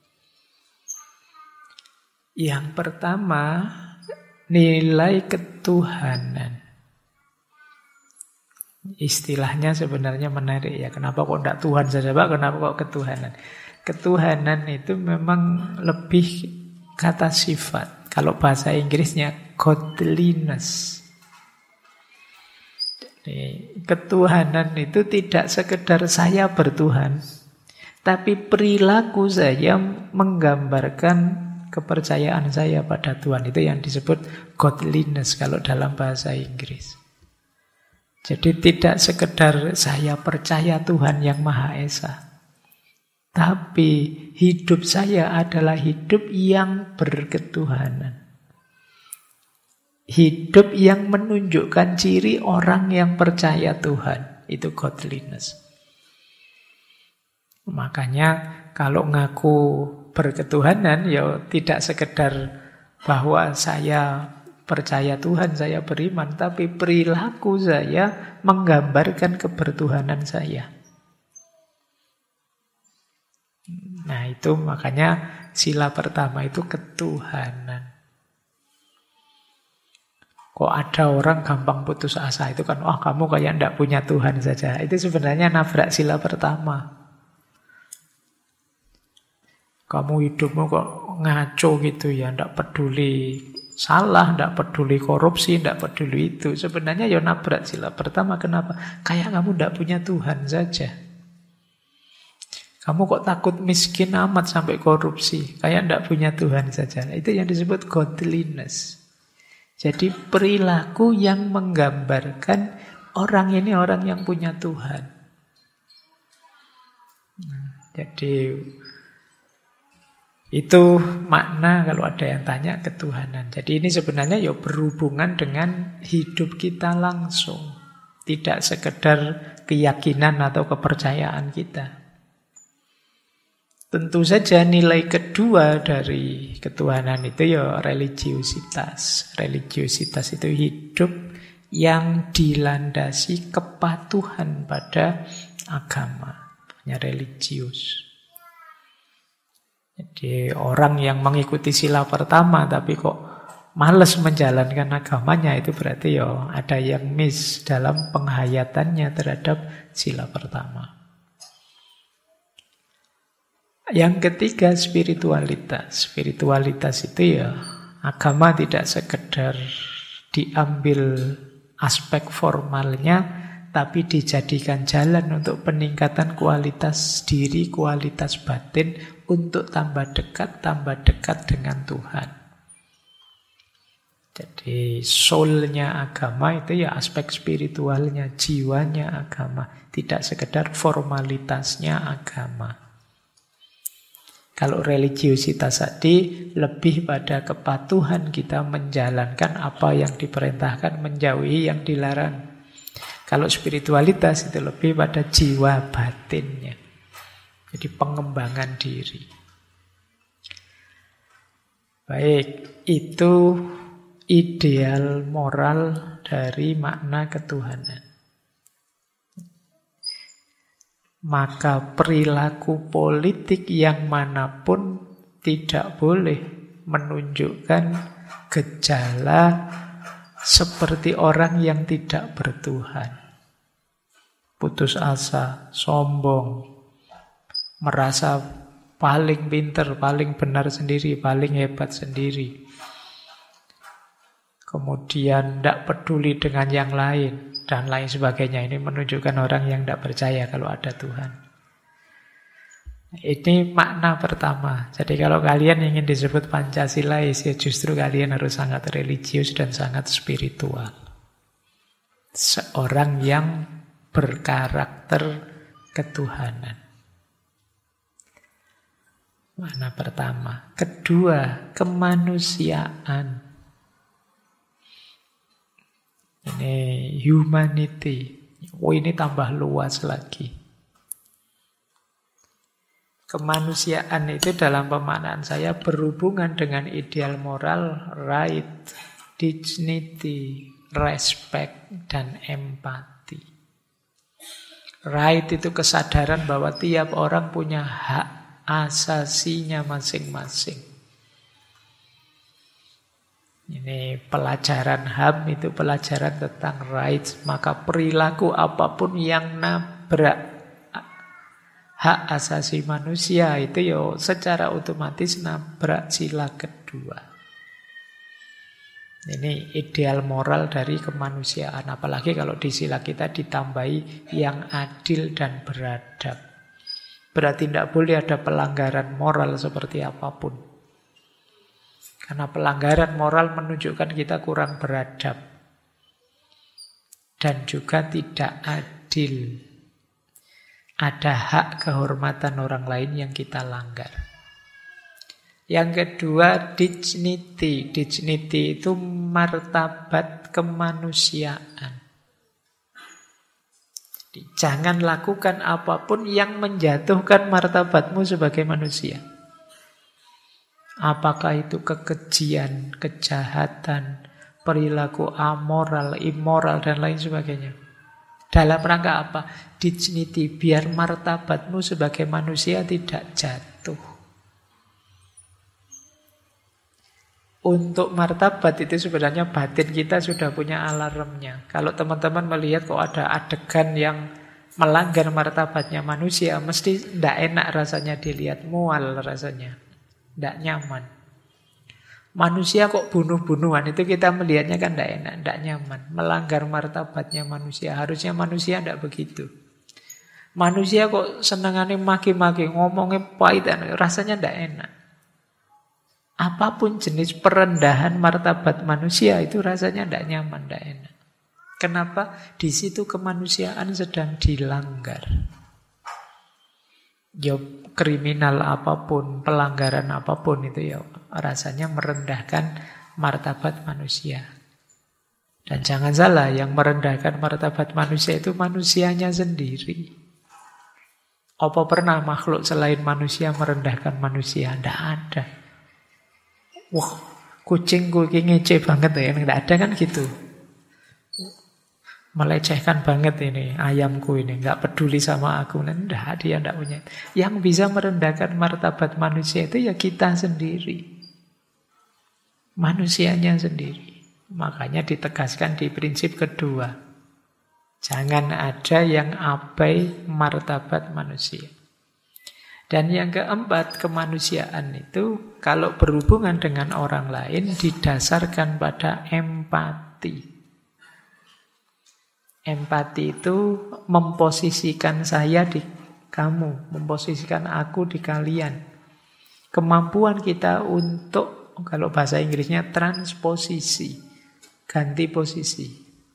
Yang pertama, nilai ketuhanan. Istilahnya sebenarnya menarik ya. Kenapa kok tidak Tuhan saja, Pak? Kenapa kok ketuhanan? Ketuhanan itu memang lebih kata sifat. Kalau bahasa Inggrisnya godliness. Jadi, ketuhanan itu tidak sekedar saya bertuhan, tapi perilaku saya menggambarkan kepercayaan saya pada Tuhan. Itu yang disebut godliness kalau dalam bahasa Inggris. Jadi tidak sekedar saya percaya Tuhan yang Maha Esa, tapi hidup saya adalah hidup yang berketuhanan. Hidup yang menunjukkan ciri orang yang percaya Tuhan. Itu godliness. Makanya kalau ngaku berketuhanan, ya tidak sekedar bahwa saya percaya Tuhan, saya beriman, tapi perilaku saya menggambarkan kebertuhanan saya. Nah, itu makanya sila pertama itu ketuhanan. Kok ada orang gampang putus asa, itu kan, wah kamu kayak tidak punya Tuhan saja. Itu sebenarnya nabrak sila pertama. Kamu hidupmu kok ngaco gitu ya, tidak peduli salah, tidak peduli korupsi, tidak peduli itu. Sebenarnya ya nabrak sila pertama. Kenapa? Kayak kamu tidak punya Tuhan saja. Kamu kok takut miskin amat sampai korupsi, kayak tidak punya Tuhan saja. Itu yang disebut godliness. Jadi perilaku yang menggambarkan orang ini orang yang punya Tuhan. Jadi itu makna kalau ada yang tanya ketuhanan. Jadi ini sebenarnya ya berhubungan dengan hidup kita langsung. Tidak sekedar keyakinan atau kepercayaan kita. Tentu saja nilai kedua dari ketuhanan itu ya religiusitas. Religiusitas itu hidup yang dilandasi kepatuhan pada agama. Punya religius. Jadi orang yang mengikuti sila pertama tapi kok malas menjalankan agamanya, itu berarti ya ada yang miss dalam penghayatannya terhadap sila pertama. Yang ketiga, spiritualitas. Spiritualitas itu ya agama tidak sekedar diambil aspek formalnya, tapi dijadikan jalan untuk peningkatan kualitas diri, kualitas batin, untuk tambah dekat dengan Tuhan. Jadi soulnya agama itu ya aspek spiritualnya, jiwanya agama, tidak sekedar formalitasnya agama. Kalau religiusitas tadi lebih pada kepatuhan kita menjalankan apa yang diperintahkan, menjauhi yang dilarang. Kalau spiritualitas itu lebih pada jiwa batinnya. Jadi pengembangan diri. Baik, itu ideal moral dari makna ketuhanan. Maka perilaku politik yang manapun tidak boleh menunjukkan gejala seperti orang yang tidak bertuhan. Putus asa, sombong, merasa paling pinter, paling benar sendiri, paling hebat sendiri. Kemudian tidak peduli dengan yang lain, dan lain sebagainya. Ini menunjukkan orang yang tidak percaya kalau ada Tuhan. Ini makna pertama. Jadi kalau kalian ingin disebut Pancasilais, ya justru kalian harus sangat religius dan sangat spiritual. Seorang yang berkarakter ketuhanan. Makna pertama. Kedua, kemanusiaan. Ini Ini humanity. Oh, ini tambah luas lagi. Kemanusiaan itu dalam pemaknaan saya berhubungan dengan ideal moral, right, dignity, respect, dan empati. Right itu kesadaran bahwa tiap orang punya hak asasinya masing-masing. Ini pelajaran HAM itu pelajaran tentang rights. Maka perilaku apapun yang nabrak hak asasi manusia itu ya secara otomatis nabrak sila kedua. Ini ideal moral dari kemanusiaan. Apalagi kalau di sila kita ditambahi yang adil dan beradab. Berarti tidak boleh ada pelanggaran moral seperti apapun. Karena pelanggaran moral menunjukkan kita kurang beradab. Dan juga tidak adil. Ada hak kehormatan orang lain yang kita langgar. Yang kedua, dignity. Dignity itu martabat kemanusiaan. Jadi, jangan lakukan apapun yang menjatuhkan martabatmu sebagai manusia. Apakah itu kekejian, kejahatan, perilaku amoral, immoral, dan lain sebagainya. Dalam rangka apa? Dignity, biar martabatmu sebagai manusia tidak jatuh. Untuk martabat itu sebenarnya batin kita sudah punya alarmnya. Kalau teman-teman melihat kok ada adegan yang melanggar martabatnya manusia, mesti tidak enak rasanya dilihat, mual rasanya, tidak nyaman. Manusia kok bunuh-bunuhan, itu kita melihatnya kan tidak enak, tidak nyaman. Melanggar martabatnya manusia. Harusnya manusia tidak begitu. Manusia kok senangannya maki-maki, ngomongnya pahit, rasanya tidak enak. Apapun jenis perendahan martabat manusia itu rasanya tidak nyaman, tidak enak. Kenapa? Di situ kemanusiaan sedang dilanggar. Ya kriminal apapun, pelanggaran apapun itu ya rasanya merendahkan martabat manusia. Dan jangan salah, yang merendahkan martabat manusia itu manusianya sendiri. Apa pernah makhluk selain manusia merendahkan manusia? Tidak ada. Wah, kucingku ini ngece banget ya, tidak ada kan gitu. Melecehkan banget ini ayamku ini, nggak peduli sama aku. Nah, dia tidak punya. Yang bisa merendahkan martabat manusia itu ya kita sendiri, manusianya sendiri. Makanya ditegaskan di prinsip kedua, jangan ada yang abai martabat manusia. Dan yang keempat, kemanusiaan itu kalau berhubungan dengan orang lain didasarkan pada empati. Empati itu memposisikan saya di kamu, memposisikan aku di kalian. Kemampuan kita untuk, kalau bahasa Inggrisnya transposisi, ganti posisi.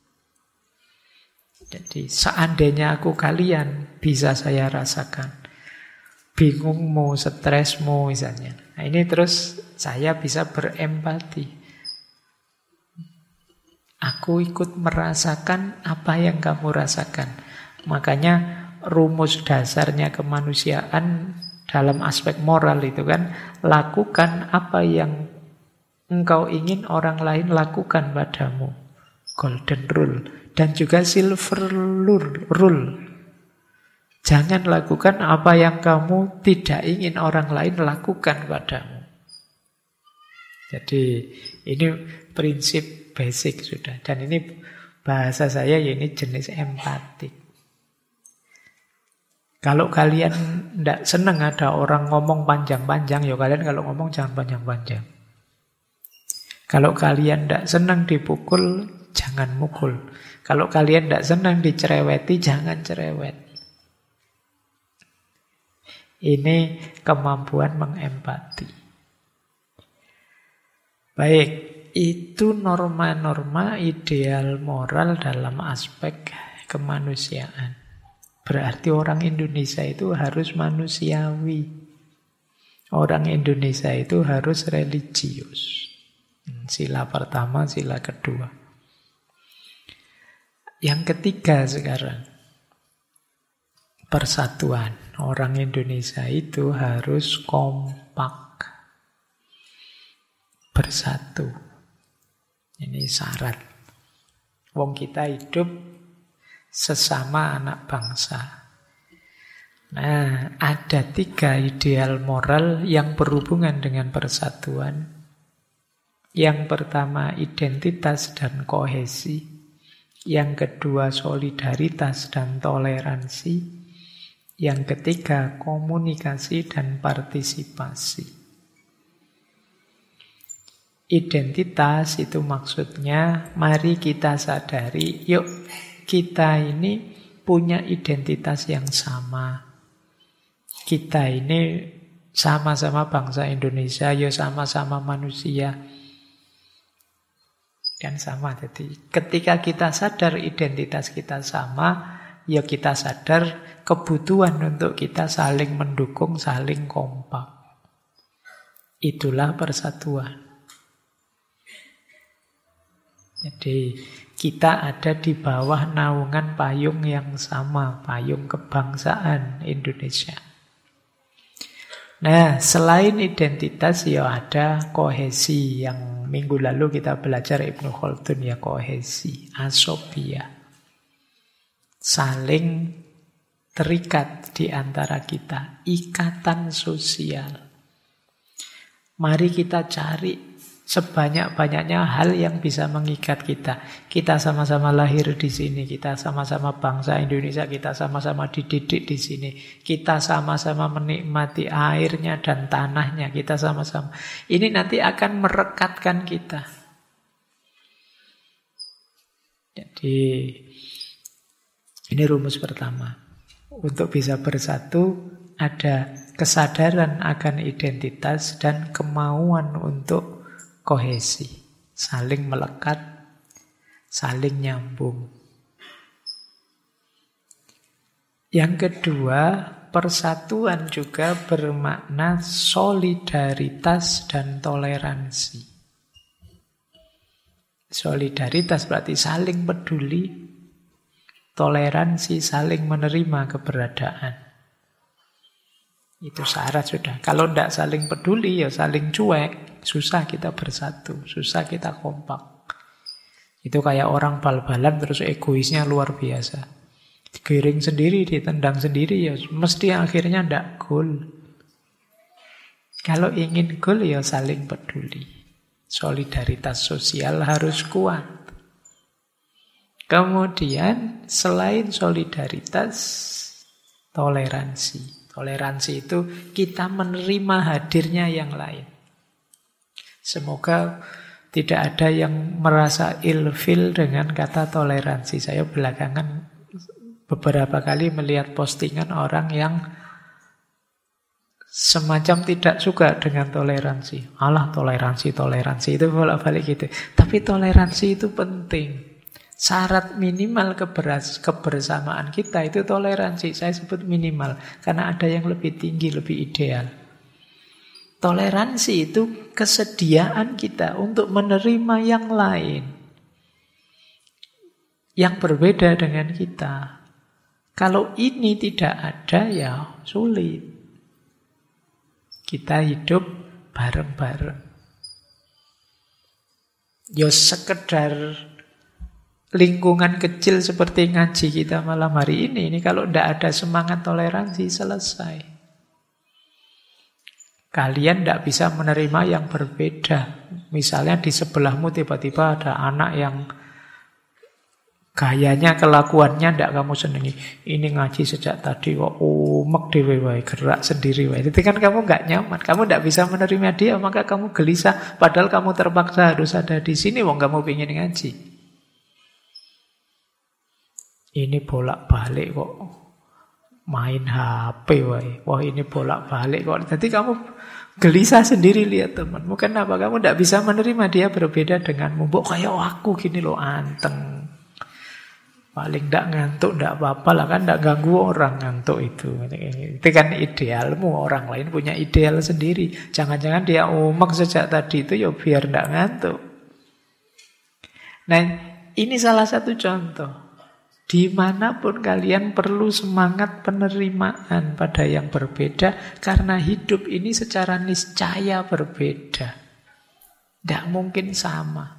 Jadi seandainya aku kalian, bisa saya rasakan. Bingungmu, stresmu misalnya. Nah ini terus saya bisa berempati. Aku ikut merasakan apa yang kamu rasakan. Makanya rumus dasarnya kemanusiaan dalam aspek moral itu kan, lakukan apa yang engkau ingin orang lain lakukan padamu. Golden rule. Dan juga silver rule. Jangan lakukan apa yang kamu tidak ingin orang lain lakukan padamu. Jadi ini prinsip basic sudah. Dan ini bahasa saya ya ini jenis empatik. Kalau kalian tidak senang ada orang ngomong panjang-panjang, ya kalian kalau ngomong jangan panjang-panjang. Kalau kalian tidak senang dipukul, jangan mukul. Kalau kalian tidak senang dicereweti, jangan cerewet. Ini kemampuan mengempati. Baik, itu norma-norma ideal moral dalam aspek kemanusiaan. Berarti orang Indonesia itu harus manusiawi. Orang Indonesia itu harus religius. Sila pertama, sila kedua. Yang ketiga sekarang, persatuan. Orang Indonesia itu harus kompak, bersatu. Ini syarat. Wong kita hidup sesama anak bangsa. Nah, ada 3 ideal moral yang berhubungan dengan persatuan. Yang pertama, identitas dan kohesi. Yang kedua, solidaritas dan toleransi. Yang ketiga, komunikasi dan partisipasi. Identitas itu maksudnya, mari kita sadari, yuk kita ini punya identitas yang sama. Kita ini sama-sama bangsa Indonesia, yuk sama-sama manusia. Dan sama, jadi ketika kita sadar identitas kita sama, ya kita sadar kebutuhan untuk kita saling mendukung, saling kompak. Itulah persatuan. Jadi kita ada di bawah naungan payung yang sama, payung kebangsaan Indonesia. Nah, selain identitas ya ada kohesi. Yang minggu lalu kita belajar Ibnu Khaldun ya, kohesi, asobia. Saling terikat di antara kita, ikatan sosial. Mari kita cari sebanyak-banyaknya hal yang bisa mengikat kita. Kita sama-sama lahir di sini, kita sama-sama bangsa Indonesia, kita sama-sama dididik di sini, kita sama-sama menikmati airnya dan tanahnya, kita sama-sama. Ini nanti akan merekatkan kita. Jadi ini rumus pertama. Untuk bisa bersatu ada kesadaran akan identitas dan kemauan untuk kohesi, saling melekat, saling nyambung. Yang kedua, persatuan juga bermakna solidaritas dan toleransi. Solidaritas berarti saling peduli, toleransi saling menerima keberadaan. Itu syarat sudah. Kalau tidak saling peduli, ya saling cuek. Susah kita bersatu, susah kita kompak. Itu kayak orang bal-balan terus egoisnya luar biasa. Digiring sendiri, ditendang sendiri, ya mesti akhirnya tidak gol. Kalau ingin gol, ya saling peduli. Solidaritas sosial harus kuat. Kemudian selain solidaritas, toleransi. Toleransi itu kita menerima hadirnya yang lain. Semoga tidak ada yang merasa ilfil dengan kata toleransi. Saya belakangan beberapa kali melihat postingan orang yang semacam tidak suka dengan toleransi. Alah, toleransi itu bolak-balik gitu. Tapi toleransi itu penting. Syarat minimal kebersamaan kita itu toleransi. Saya sebut minimal karena ada yang lebih tinggi, lebih ideal. Toleransi itu kesediaan kita untuk menerima yang lain, yang berbeda dengan kita. Kalau ini tidak ada, ya sulit. Kita hidup bareng-bareng. Ya sekedar lingkungan kecil seperti ngaji kita malam hari ini kalau tidak ada semangat toleransi, selesai. Kalian tidak bisa menerima yang berbeda. Misalnya di sebelahmu tiba-tiba ada anak yang gayanya, kelakuannya tidak kamu senangi. Ini ngaji sejak tadi kok umek dewe wae, gerak sendiri wae. Itu kan kamu nggak nyaman. Kamu tidak bisa menerima dia, maka kamu gelisah. Padahal kamu terpaksa harus ada di sini, wong kamu ingin ngaji. Ini bolak-balik kok main HP wae. Wah, ini bolak-balik kok. Jadi kamu gelisah sendiri lihat temanmu. Kenapa? Kamu tidak bisa menerima dia berbeda denganmu. Mbok kayak aku gini loh, anteng. Paling tidak ngantuk, tidak apa-apa lah kan, tidak ganggu orang ngantuk itu. Itu kan idealmu, orang lain punya ideal sendiri. Jangan-jangan dia umek sejak tadi itu ya biar tidak ngantuk. Nah, ini salah satu contoh. Dimanapun kalian perlu semangat penerimaan pada yang berbeda, karena hidup ini secara niscaya berbeda. Tidak mungkin sama.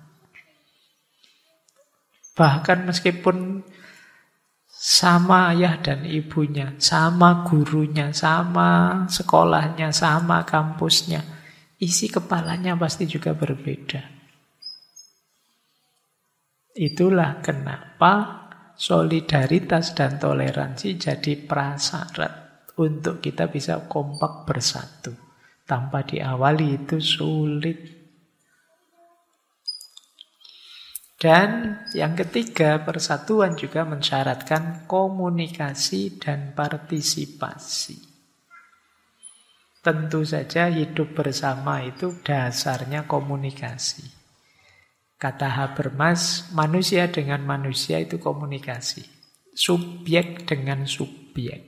Bahkan meskipun sama ayah dan ibunya, sama gurunya, sama sekolahnya, sama kampusnya, isi kepalanya pasti juga berbeda. Itulah kenapa solidaritas dan toleransi jadi prasyarat untuk kita bisa kompak bersatu. Tanpa diawali itu sulit. Dan yang ketiga, persatuan juga mensyaratkan komunikasi dan partisipasi. Tentu saja hidup bersama itu dasarnya komunikasi. Kata Habermas, manusia dengan manusia itu komunikasi. Subjek dengan subjek.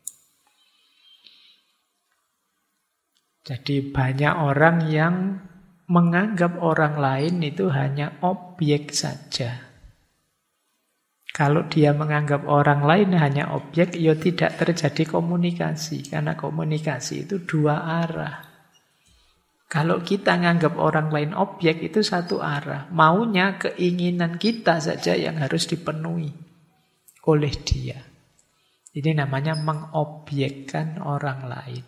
Jadi banyak orang yang menganggap orang lain itu hanya objek saja. Kalau dia menganggap orang lain hanya objek, ya tidak terjadi komunikasi. Karena komunikasi itu dua arah. Kalau kita menganggap orang lain objek, itu satu arah. Maunya, keinginan kita saja yang harus dipenuhi oleh dia. Ini namanya mengobjekkan orang lain.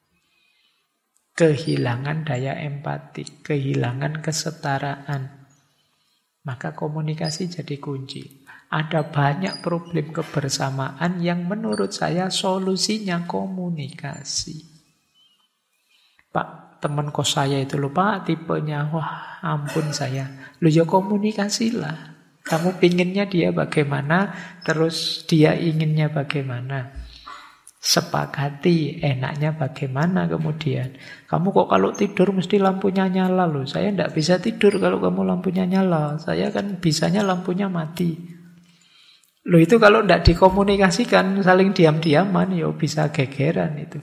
Kehilangan daya empati, kehilangan kesetaraan. Maka komunikasi jadi kunci. Ada banyak problem kebersamaan yang menurut saya solusinya komunikasi. Pak, teman kos saya itu lupa tipenya, wah ampun saya. Lu ya komunikasilah. Kamu pinginnya dia bagaimana, terus dia inginnya bagaimana. Sepakati enaknya bagaimana kemudian. Kamu kok kalau tidur mesti lampunya nyala loh. Saya tidak bisa tidur kalau kamu lampunya nyala. Saya kan bisanya lampunya mati. Loh itu kalau tidak dikomunikasikan, saling diam-diaman, ya bisa gegeran itu.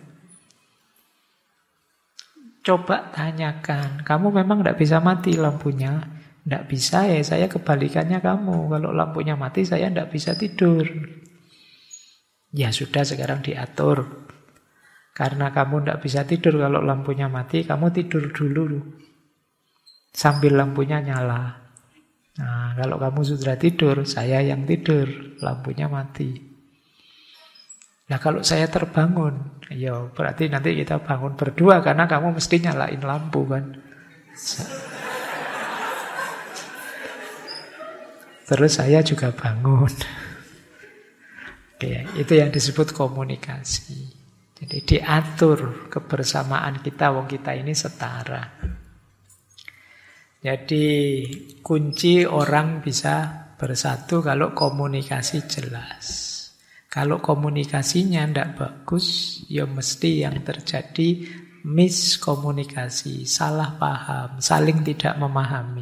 Coba tanyakan, kamu memang tidak bisa mati lampunya? Tidak bisa ya, saya kebalikannya kamu. Kalau lampunya mati, saya tidak bisa tidur. Ya sudah, sekarang diatur. Karena kamu tidak bisa tidur kalau lampunya mati, kamu tidur dulu. Sambil lampunya nyala. Nah, kalau kamu sudah tidur, saya yang tidur, lampunya mati. Nah kalau saya terbangun, ya berarti nanti kita bangun berdua karena kamu mesti nyalain lampu kan. Terus saya juga bangun. Oke, itu yang disebut komunikasi. Jadi diatur kebersamaan kita, wong kita ini setara. Jadi kunci orang bisa bersatu kalau komunikasi jelas. Kalau komunikasinya tidak bagus, ya mesti yang terjadi miskomunikasi, salah paham, saling tidak memahami.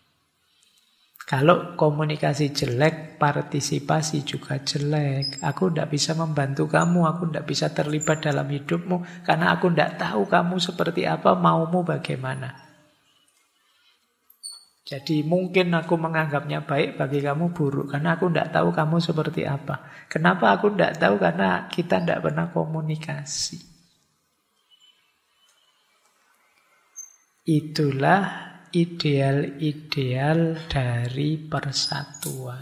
Kalau komunikasi jelek, partisipasi juga jelek. Aku tidak bisa membantu kamu, aku tidak bisa terlibat dalam hidupmu, karena aku tidak tahu kamu seperti apa, maumu bagaimana. Jadi mungkin aku menganggapnya baik, bagi kamu buruk. Karena aku tidak tahu kamu seperti apa. Kenapa aku tidak tahu? Karena kita tidak pernah komunikasi. Itulah ideal-ideal dari persatuan.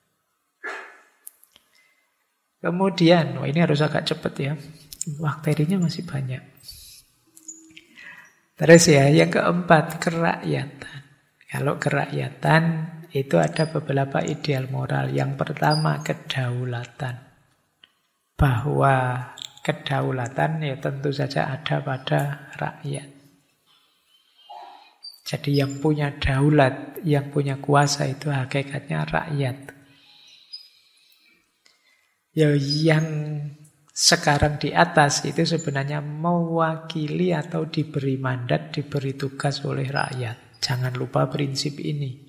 Kemudian, ini harus agak cepat ya. Materinya masih banyak. Terus ya, yang keempat, kerakyatan. Kalau kerakyatan itu ada beberapa ideal moral. Yang pertama kedaulatan. Bahwa kedaulatan ya tentu saja ada pada rakyat. Jadi yang punya daulat, yang punya kuasa itu hakikatnya rakyat. Ya yang sekarang di atas itu sebenarnya mewakili atau diberi mandat, diberi tugas oleh rakyat. Jangan lupa prinsip ini.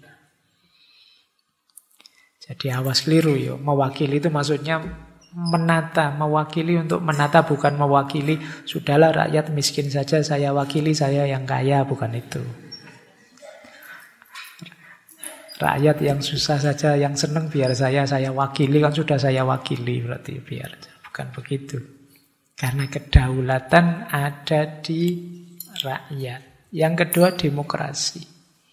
Jadi awas keliru ya. Mewakili itu maksudnya menata. Mewakili untuk menata, bukan mewakili sudahlah rakyat miskin saja saya wakili, saya yang kaya. Bukan itu. Rakyat yang susah saja, yang senang biar saya wakili, kan sudah saya wakili, berarti biar. Bukan begitu. Karena kedaulatan ada di rakyat. Yang kedua, demokrasi.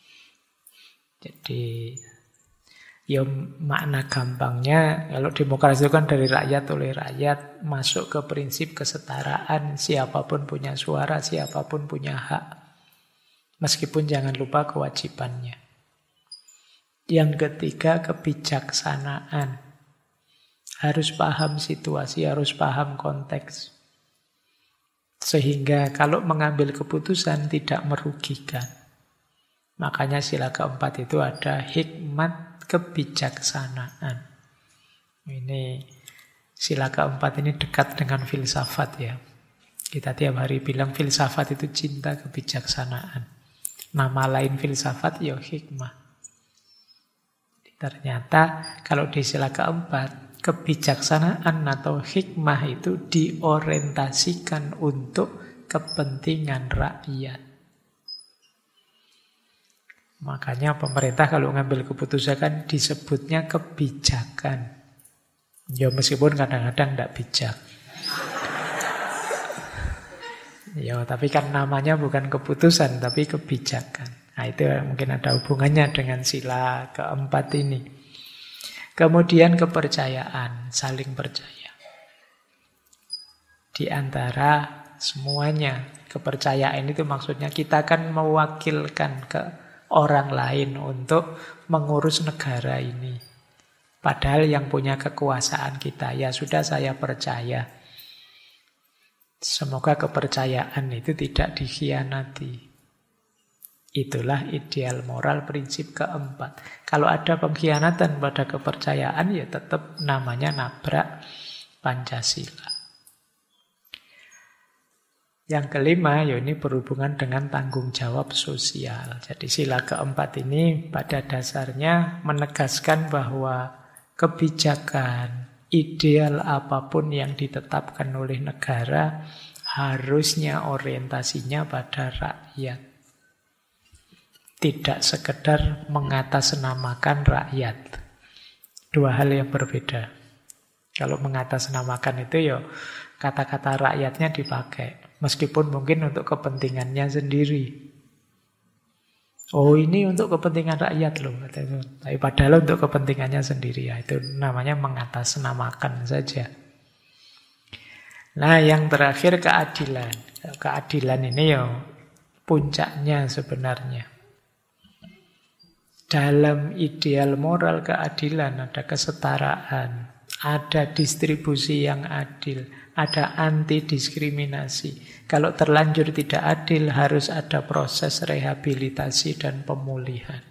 Jadi, ya makna gampangnya, kalau demokrasi itu kan dari rakyat oleh rakyat, masuk ke prinsip kesetaraan, siapapun punya suara, siapapun punya hak. Meskipun jangan lupa kewajibannya. Yang ketiga, kebijaksanaan. Harus paham situasi, harus paham konteks. Sehingga kalau mengambil keputusan tidak merugikan. Makanya sila keempat itu ada hikmat kebijaksanaan. Ini sila keempat ini dekat dengan filsafat ya. Kita tiap hari bilang filsafat itu cinta kebijaksanaan. Nama lain filsafat ya hikmah. Ternyata kalau di sila keempat, kebijaksanaan atau hikmah itu diorientasikan untuk kepentingan rakyat. Makanya pemerintah kalau ngambil keputusan kan disebutnya kebijakan. Ya meskipun kadang-kadang tidak bijak. Ya tapi kan namanya bukan keputusan tapi kebijakan. Nah itu mungkin ada hubungannya dengan sila keempat ini. Kemudian kepercayaan, saling percaya. Di antara semuanya, kepercayaan itu maksudnya kita akan mewakilkan ke orang lain untuk mengurus negara ini. Padahal yang punya kekuasaan kita, ya sudah saya percaya. Semoga kepercayaan itu tidak dikhianati. Itulah ideal moral prinsip keempat. Kalau ada pengkhianatan pada kepercayaan, ya tetap namanya nabrak Pancasila. Yang kelima, ya ini berhubungan dengan tanggung jawab sosial. Jadi sila keempat ini pada dasarnya menegaskan bahwa kebijakan, ideal apapun yang ditetapkan oleh negara harusnya orientasinya pada rakyat. Tidak sekedar mengatasnamakan rakyat. Dua hal yang berbeda. Kalau mengatasnamakan itu ya kata-kata rakyatnya dipakai. Meskipun mungkin untuk kepentingannya sendiri. Oh ini untuk kepentingan rakyat loh. Tapi padahal untuk kepentingannya sendiri. Ya, itu namanya mengatasnamakan saja. Nah yang terakhir keadilan. Keadilan ini ya puncaknya sebenarnya. Dalam ideal moral keadilan ada kesetaraan, ada distribusi yang adil, ada anti diskriminasi. Kalau terlanjur tidak adil harus ada proses rehabilitasi dan pemulihan.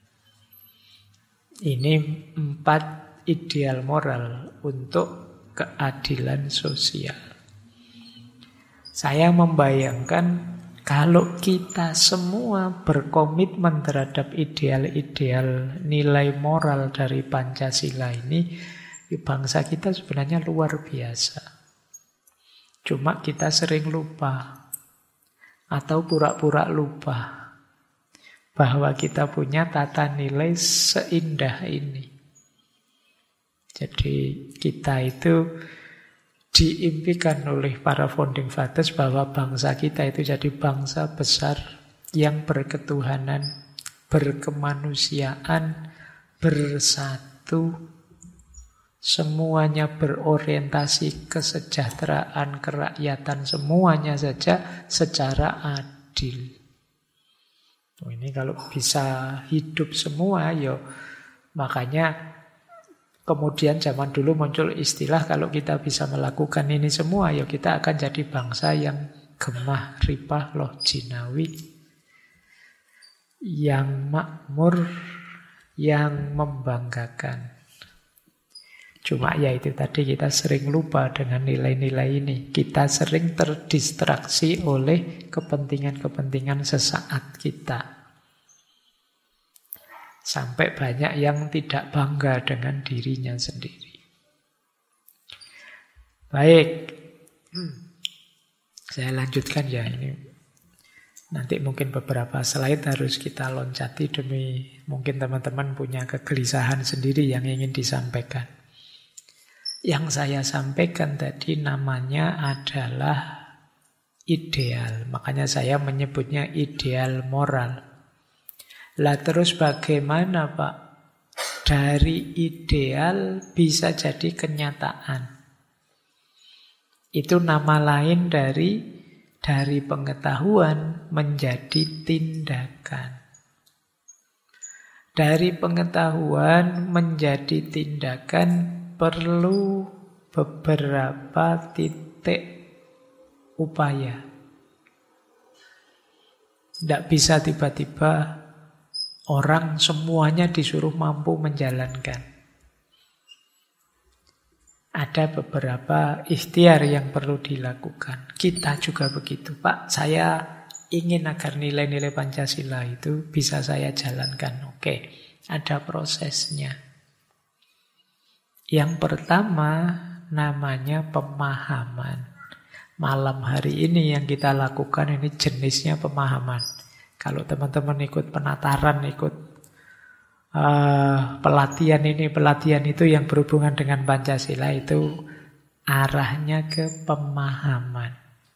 Ini 4 ideal moral untuk keadilan sosial. Saya membayangkan kalau kita semua berkomitmen terhadap ideal-ideal nilai moral dari Pancasila ini, bangsa kita sebenarnya luar biasa. Cuma kita sering lupa atau pura-pura lupa bahwa kita punya tata nilai seindah ini. Jadi kita itu diimpikan oleh para founding fathers bahwa bangsa kita itu jadi bangsa besar yang berketuhanan, berkemanusiaan, bersatu, semuanya berorientasi kesejahteraan, kerakyatan, semuanya saja secara adil. Ini kalau bisa hidup semua, ya makanya kemudian zaman dulu muncul istilah kalau kita bisa melakukan ini semua, ya kita akan jadi bangsa yang gemah, ripah, loh jinawi, yang makmur, yang membanggakan. Cuma ya itu tadi kita sering lupa dengan nilai-nilai ini. Kita sering terdistraksi oleh kepentingan-kepentingan sesaat kita. Sampai banyak yang tidak bangga dengan dirinya sendiri. Baik. Saya lanjutkan ya ini. Nanti mungkin beberapa slide harus kita loncati demi mungkin teman-teman punya kegelisahan sendiri yang ingin disampaikan. Yang saya sampaikan tadi namanya adalah ideal. Makanya saya menyebutnya ideal moral. Lah terus bagaimana Pak? Dari ideal bisa jadi kenyataan. Itu nama lain dari pengetahuan menjadi tindakan. Dari pengetahuan menjadi tindakan perlu beberapa titik upaya. Tidak bisa tiba-tiba orang semuanya disuruh mampu menjalankan. Ada beberapa ikhtiar yang perlu dilakukan. Kita juga begitu. Pak, saya ingin agar nilai-nilai Pancasila itu bisa saya jalankan. Oke, ada prosesnya. Yang pertama namanya pemahaman. Malam hari ini yang kita lakukan ini jenisnya pemahaman. Kalau teman-teman ikut penataran, ikut pelatihan ini, pelatihan itu yang berhubungan dengan Pancasila itu arahnya ke pemahaman.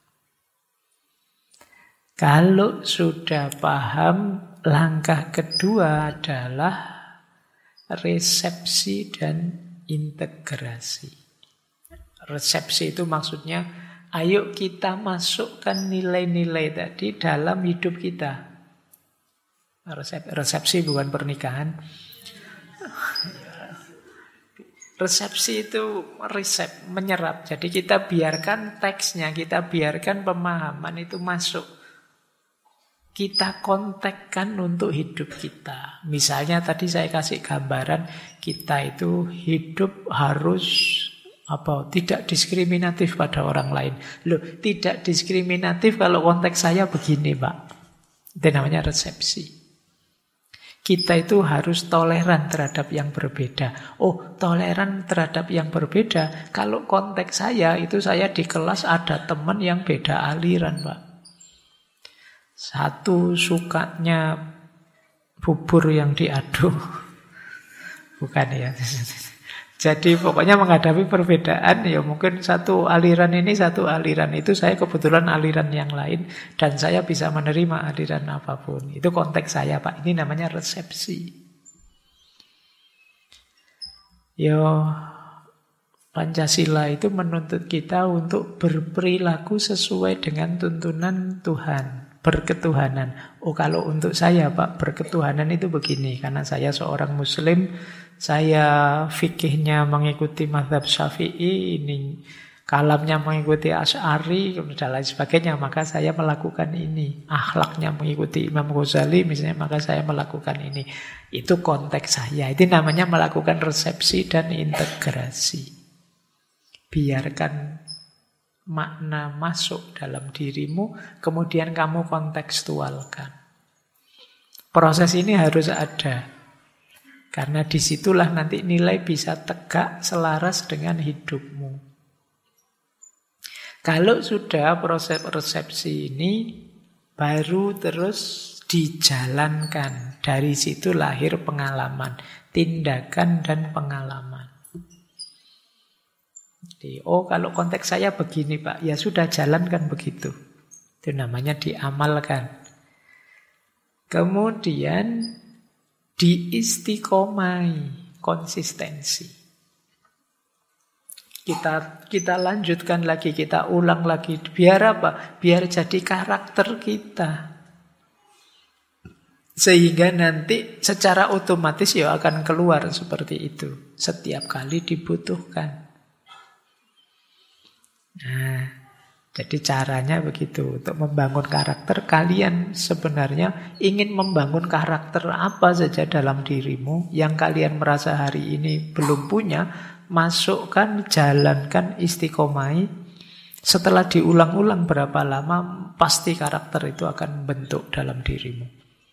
Kalau sudah paham, langkah kedua adalah resepsi dan integrasi. Resepsi itu maksudnya, ayo kita masukkan nilai-nilai tadi dalam hidup kita. Resepsi bukan pernikahan. Resepsi itu menyerap. Jadi kita biarkan teksnya, kita biarkan pemahaman itu masuk. Kita kontekkan untuk hidup kita. Misalnya tadi saya kasih gambaran, kita itu hidup harus tidak diskriminatif pada orang lain. Loh, tidak diskriminatif kalau konteks saya begini, Pak. Itu namanya resepsi. Kita itu harus toleran terhadap yang berbeda. Oh, toleran terhadap yang berbeda. Kalau konteks saya, itu saya di kelas ada teman yang beda aliran, Pak. Satu sukanya bubur yang diaduk. Bukan ya. Jadi pokoknya menghadapi perbedaan, ya mungkin satu aliran ini, satu aliran itu, saya kebetulan aliran yang lain, dan saya bisa menerima aliran apapun. Itu konteks saya, Pak. Ini namanya resepsi. Pancasila itu menuntut kita untuk berperilaku sesuai dengan tuntunan Tuhan, berketuhanan. Oh, kalau untuk saya, Pak, berketuhanan itu begini, karena saya seorang Muslim, saya fikihnya mengikuti mazhab Syafi'i, ini kalamnya mengikuti Asy'ari dan lain sebagainya, maka saya melakukan ini. Akhlaknya mengikuti Imam Ghazali misalnya, maka saya melakukan ini. Itu konteks saya. Itu namanya melakukan resepsi dan integrasi. Biarkan makna masuk dalam dirimu, kemudian kamu kontekstualkan. Proses ini harus ada. Karena disitulah nanti nilai bisa tegak selaras dengan hidupmu. Kalau sudah proses resepsi ini, baru terus dijalankan. Dari situ lahir pengalaman, tindakan dan pengalaman. Jadi, kalau konteks saya begini, Pak, ya sudah jalankan begitu. Itu namanya diamalkan. Kemudian diistiqomai, konsistensi. Kita lanjutkan lagi, kita ulang lagi. Biar apa? Biar jadi karakter kita. Sehingga nanti secara otomatis akan keluar seperti itu. Setiap kali dibutuhkan. Nah, jadi caranya begitu. Untuk membangun karakter, kalian sebenarnya ingin membangun karakter apa saja dalam dirimu yang kalian merasa hari ini belum punya, masukkan, jalankan, istiqomai. Setelah diulang-ulang berapa lama, pasti karakter itu akan bentuk dalam dirimu.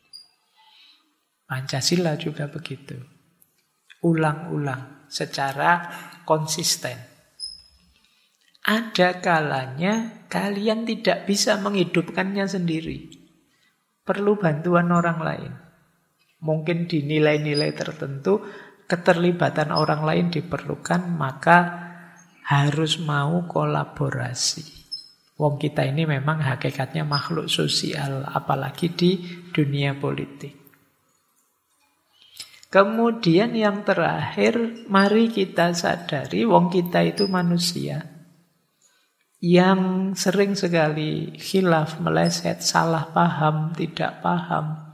Pancasila juga begitu. Ulang-ulang secara konsisten. Ada kalanya kalian tidak bisa menghidupkannya sendiri. perlu bantuan orang lain. Mungkin di nilai-nilai tertentu keterlibatan orang lain diperlukan, maka harus mau kolaborasi. Wong kita ini memang hakikatnya makhluk sosial, apalagi di dunia politik. Kemudian yang terakhir, mari kita sadari wong kita itu manusia yang sering sekali khilaf, meleset, salah paham, tidak paham.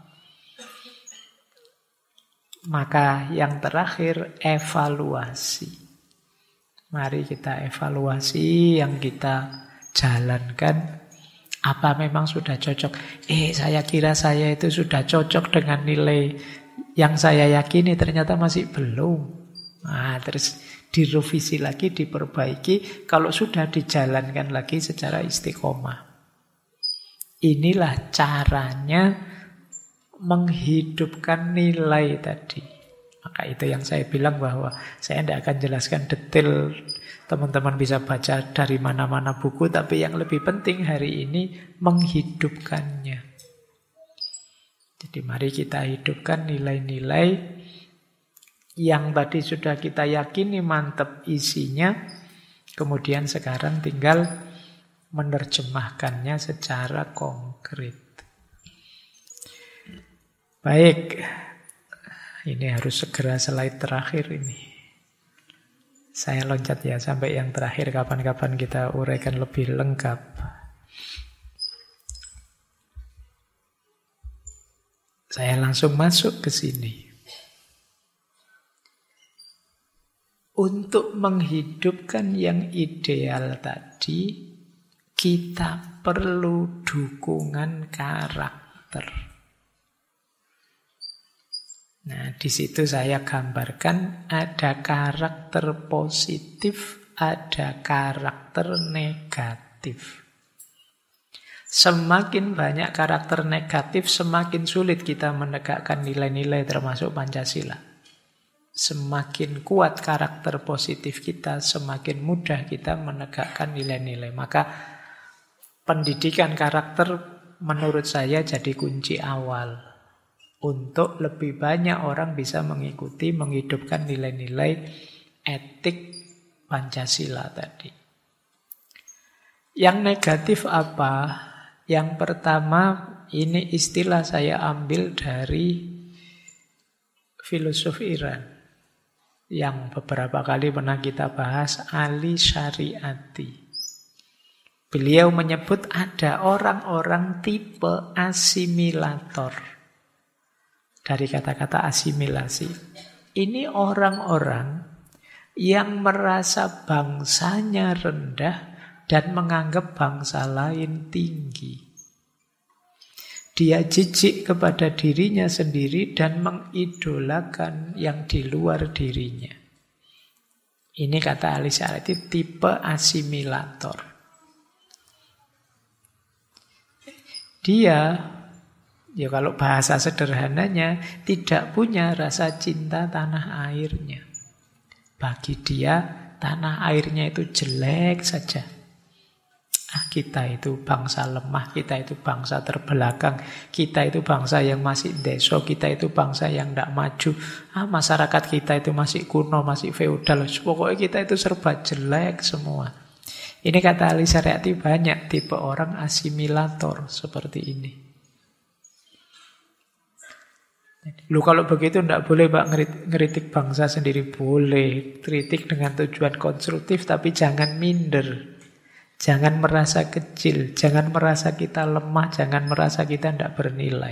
Maka yang terakhir, evaluasi. Mari kita evaluasi yang kita jalankan. Apa memang sudah cocok? Saya kira saya itu sudah cocok dengan nilai yang saya yakini, ternyata masih belum. Nah, terus direvisi lagi, diperbaiki. Kalau sudah dijalankan lagi secara istiqomah. Inilah caranya menghidupkan nilai tadi. Maka itu yang saya bilang bahwa saya tidak akan jelaskan detail. Teman-teman bisa baca dari mana-mana buku, tapi yang lebih penting hari ini menghidupkannya. Jadi mari kita hidupkan nilai-nilai yang tadi sudah kita yakini mantap isinya. Kemudian sekarang tinggal menerjemahkannya secara konkret. Baik, ini harus segera slide terakhir ini. Saya loncat ya sampai yang terakhir, kapan-kapan kita uraikan lebih lengkap. Saya langsung masuk ke sini. Untuk menghidupkan yang ideal tadi, kita perlu dukungan karakter. Nah, di situ saya gambarkan ada karakter positif, ada karakter negatif. Semakin banyak karakter negatif, semakin sulit kita menegakkan nilai-nilai termasuk Pancasila. Semakin kuat karakter positif kita, semakin mudah kita menegakkan nilai-nilai. Maka pendidikan karakter menurut saya jadi kunci awal untuk lebih banyak orang bisa mengikuti, menghidupkan nilai-nilai etik Pancasila tadi. Yang negatif apa? Yang pertama, ini istilah saya ambil dari filosof Iran yang beberapa kali pernah kita bahas, Ali Syariati. Beliau menyebut ada orang-orang tipe asimilator. Dari kata-kata asimilasi. Ini orang-orang yang merasa bangsanya rendah dan menganggap bangsa lain tinggi. Dia jijik kepada dirinya sendiri dan mengidolakan yang di luar dirinya. Ini kata Ali Syariati, tipe asimilator. Dia, ya kalau bahasa sederhananya, tidak punya rasa cinta tanah airnya. Bagi dia, tanah airnya itu jelek saja. Kita itu bangsa lemah, kita itu bangsa terbelakang, kita itu bangsa yang masih deso, kita itu bangsa yang tidak maju. Masyarakat kita itu masih kuno, masih feodal. Pokoknya kita itu serba jelek semua. Ini kata Ali Syariati, banyak tipe orang asimilator seperti ini. Lu kalau begitu tidak boleh Pak ngeritik bangsa sendiri. Boleh, kritik dengan tujuan konstruktif, tapi jangan minder. Jangan merasa kecil, jangan merasa kita lemah, jangan merasa kita tidak bernilai.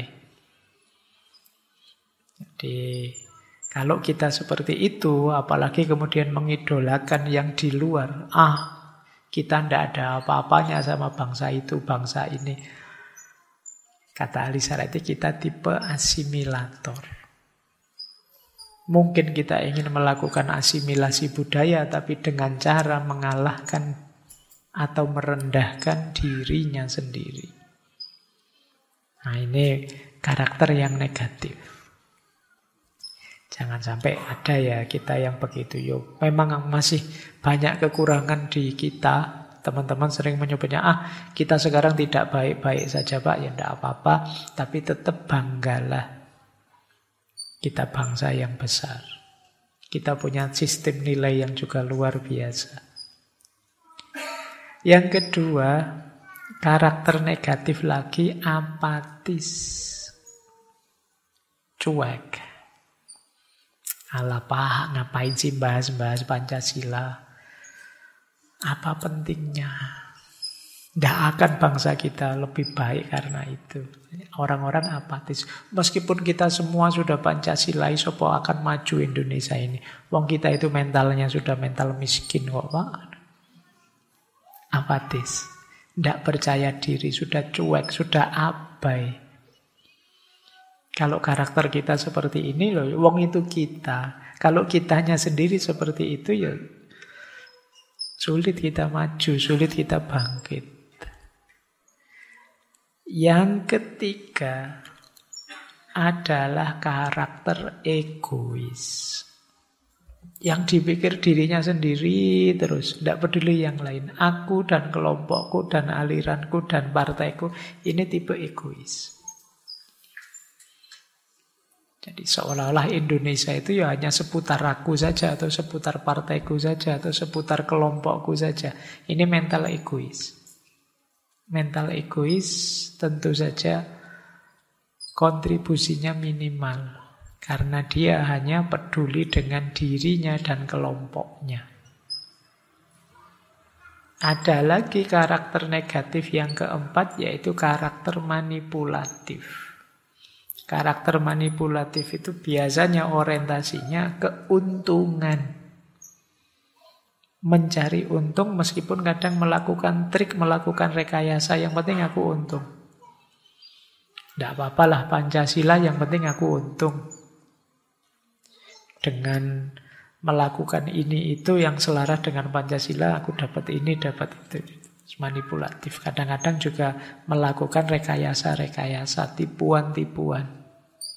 Jadi kalau kita seperti itu, apalagi kemudian mengidolakan yang di luar, kita tidak ada apa-apanya sama bangsa itu, bangsa ini. Kata Ali Syariati, kita tipe asimilator. Mungkin kita ingin melakukan asimilasi budaya, tapi dengan cara mengalahkan atau merendahkan dirinya sendiri. Nah, ini karakter yang negatif. Jangan sampai ada ya kita yang begitu. Memang masih banyak kekurangan di kita, Teman-teman sering menyebutnya, kita sekarang tidak baik-baik saja Pak. Ya tidak apa-apa, tapi tetap banggalah. Kita bangsa yang besar. Kita punya sistem nilai yang juga luar biasa. Yang kedua, karakter negatif lagi, apatis. Cuek. Alah Pak, ngapain sih bahas-bahas Pancasila? Apa pentingnya? Tidak akan bangsa kita lebih baik karena itu. Orang-orang apatis. Meskipun kita semua sudah Pancasilais, sopo akan maju Indonesia ini. Wong kita itu mentalnya sudah mental miskin kok Pak. Apatis. Tidak percaya diri, sudah cuek, sudah abai. Kalau karakter kita seperti ini loh, wong itu kita. Kalau kitanya sendiri seperti itu ya sulit kita maju, sulit kita bangkit. Yang ketiga adalah karakter egois. Yang dipikir dirinya sendiri terus, tidak peduli yang lain. Aku dan kelompokku dan aliranku dan partaiku, ini tipe egois. Jadi seolah-olah Indonesia itu ya hanya seputar aku saja, atau seputar partaiku saja, atau seputar kelompokku saja. Ini mental egois. Mental egois tentu saja kontribusinya minimal. Karena dia hanya peduli dengan dirinya dan kelompoknya. Ada lagi karakter negatif yang keempat, yaitu karakter manipulatif. Karakter manipulatif itu biasanya orientasinya keuntungan. Mencari untung meskipun kadang melakukan trik, melakukan rekayasa, yang penting aku untung. Tidak apa-apalah Pancasila, yang penting aku untung. Dengan melakukan ini itu yang selaras dengan Pancasila, aku dapat ini, dapat itu. Manipulatif. Kadang-kadang juga melakukan rekayasa-rekayasa, tipuan-tipuan.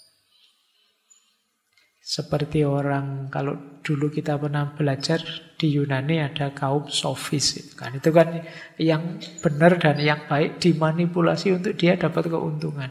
Seperti orang, kalau dulu kita pernah belajar di Yunani ada kaum sofis. Kan? Itu kan yang benar dan yang baik dimanipulasi untuk dia dapat keuntungan.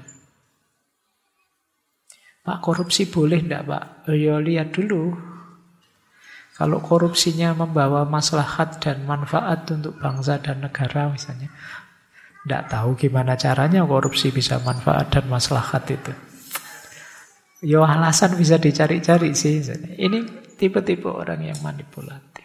Pak, korupsi boleh enggak Pak? Ya lihat dulu. Kalau korupsinya membawa maslahat dan manfaat untuk bangsa dan negara misalnya, tidak tahu gimana caranya korupsi bisa manfaat dan maslahat itu. Ya alasan bisa dicari-cari sih. Ini tipe-tipe orang yang manipulatif.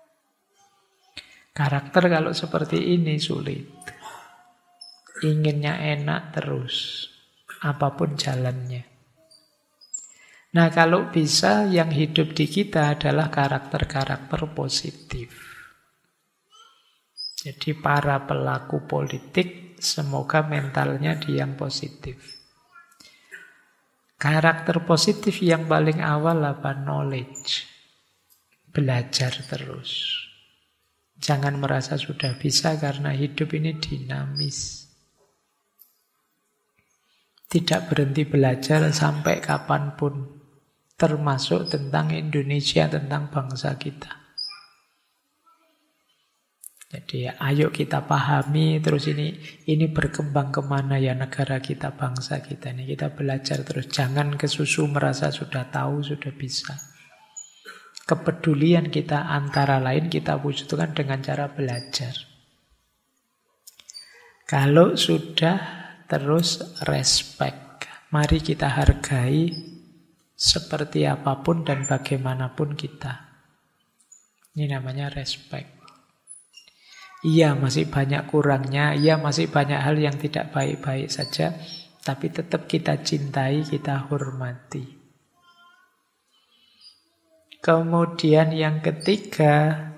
Karakter kalau seperti ini sulit. Inginnya enak terus, apapun jalannya. Nah kalau bisa yang hidup di kita adalah karakter-karakter positif. Jadi para pelaku politik semoga mentalnya di yang positif. Karakter positif yang paling awal apa? Knowledge. Belajar terus. Jangan merasa sudah bisa karena hidup ini dinamis. Tidak berhenti belajar sampai kapanpun. Termasuk tentang Indonesia, tentang bangsa kita. Jadi ayo kita pahami terus ini berkembang kemana ya negara kita, bangsa kita ini. Kita belajar terus, jangan kesusu merasa sudah tahu, sudah bisa. Kepedulian kita antara lain kita wujudkan dengan cara belajar. Kalau sudah terus respect. Mari kita hargai seperti apapun dan bagaimanapun kita. Ini namanya respect. Iya masih banyak kurangnya, iya masih banyak hal yang tidak baik-baik saja, tapi tetap kita cintai, kita hormati. Kemudian yang ketiga,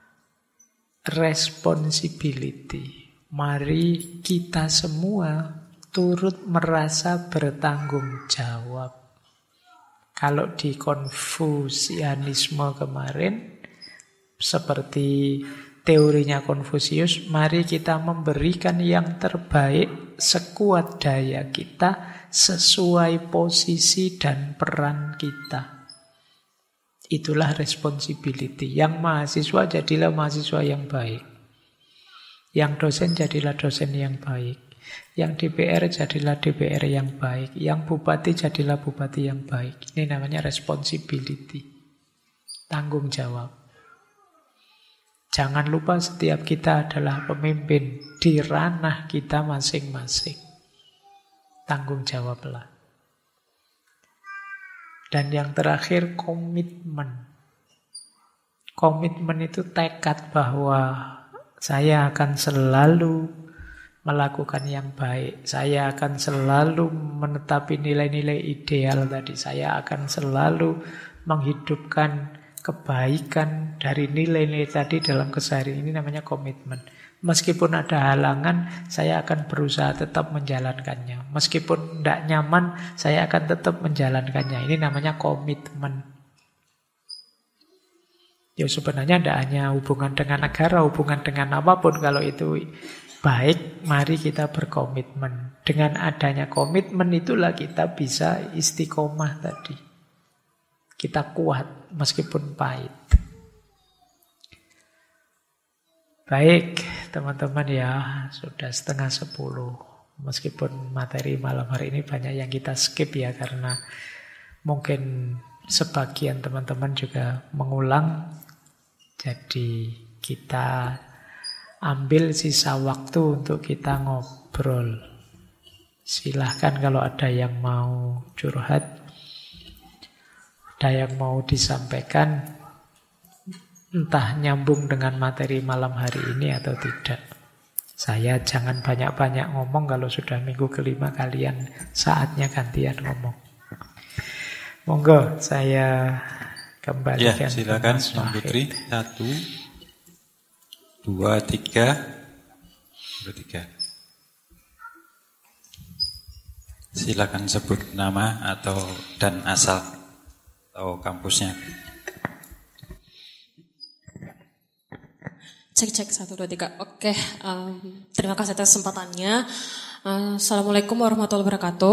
responsibility. Mari kita semua turut merasa bertanggung jawab. Kalau di Konfusianisme kemarin, seperti teorinya Konfusius, mari kita memberikan yang terbaik sekuat daya kita sesuai posisi dan peran kita. Itulah responsibility. Yang mahasiswa jadilah mahasiswa yang baik. Yang dosen jadilah dosen yang baik. Yang DPR jadilah DPR yang baik. Yang bupati jadilah bupati yang baik. Ini namanya responsibility. Tanggung jawab. Jangan lupa setiap kita adalah pemimpin di ranah kita masing-masing. Tanggung jawablah. Dan yang terakhir, komitmen. Komitmen itu tekad bahwa saya akan selalu melakukan yang baik. Saya akan selalu menetapi nilai-nilai ideal tadi. Saya akan selalu menghidupkan kebaikan dari nilai-nilai tadi dalam keseharian. Ini namanya komitmen. Meskipun ada halangan, saya akan berusaha tetap menjalankannya. Meskipun tidak nyaman, saya akan tetap menjalankannya. Ini namanya komitmen. Ya sebenarnya tidak hanya hubungan dengan negara, hubungan dengan apapun. Kalau itu baik, mari kita berkomitmen. Dengan adanya komitmen itulah kita bisa istiqomah tadi. Kita kuat meskipun pahit. Baik, teman-teman ya, sudah 9:30. Meskipun materi malam hari ini banyak yang kita skip ya, karena mungkin sebagian teman-teman juga mengulang. Jadi kita ambil sisa waktu untuk kita ngobrol. Silahkan kalau ada yang mau curhat, ada yang mau disampaikan, entah nyambung dengan materi malam hari ini atau tidak. Saya jangan banyak-banyak ngomong, kalau sudah minggu kelima kalian saatnya gantian ngomong. Monggo saya kembalikan. Ya, silakan Mbak Putri. 1, 2, 3. Silakan sebut nama dan asal atau kampusnya. Cek 1, 2, 3. Oke, terima kasih atas kesempatannya. Assalamualaikum warahmatullahi wabarakatuh.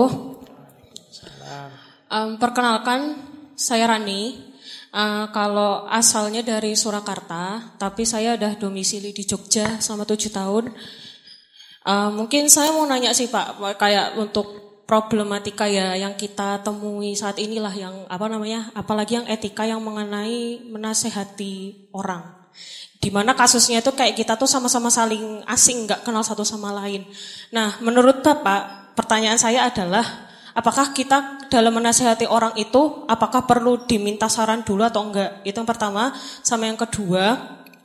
Perkenalkan, saya Rani. Kalau asalnya dari Surakarta, tapi saya udah domisili di Jogja selama 7 tahun. Mungkin saya mau nanya sih Pak, kayak untuk problematika ya yang kita temui saat inilah, yang apalagi yang etika yang mengenai menasehati orang. Di mana kasusnya itu kayak kita tuh sama-sama saling asing, nggak kenal satu sama lain. Nah, menurut Bapak, pertanyaan saya adalah, apakah kita dalam menasihati orang itu, apakah perlu diminta saran dulu atau enggak? Itu yang pertama. Sama yang kedua,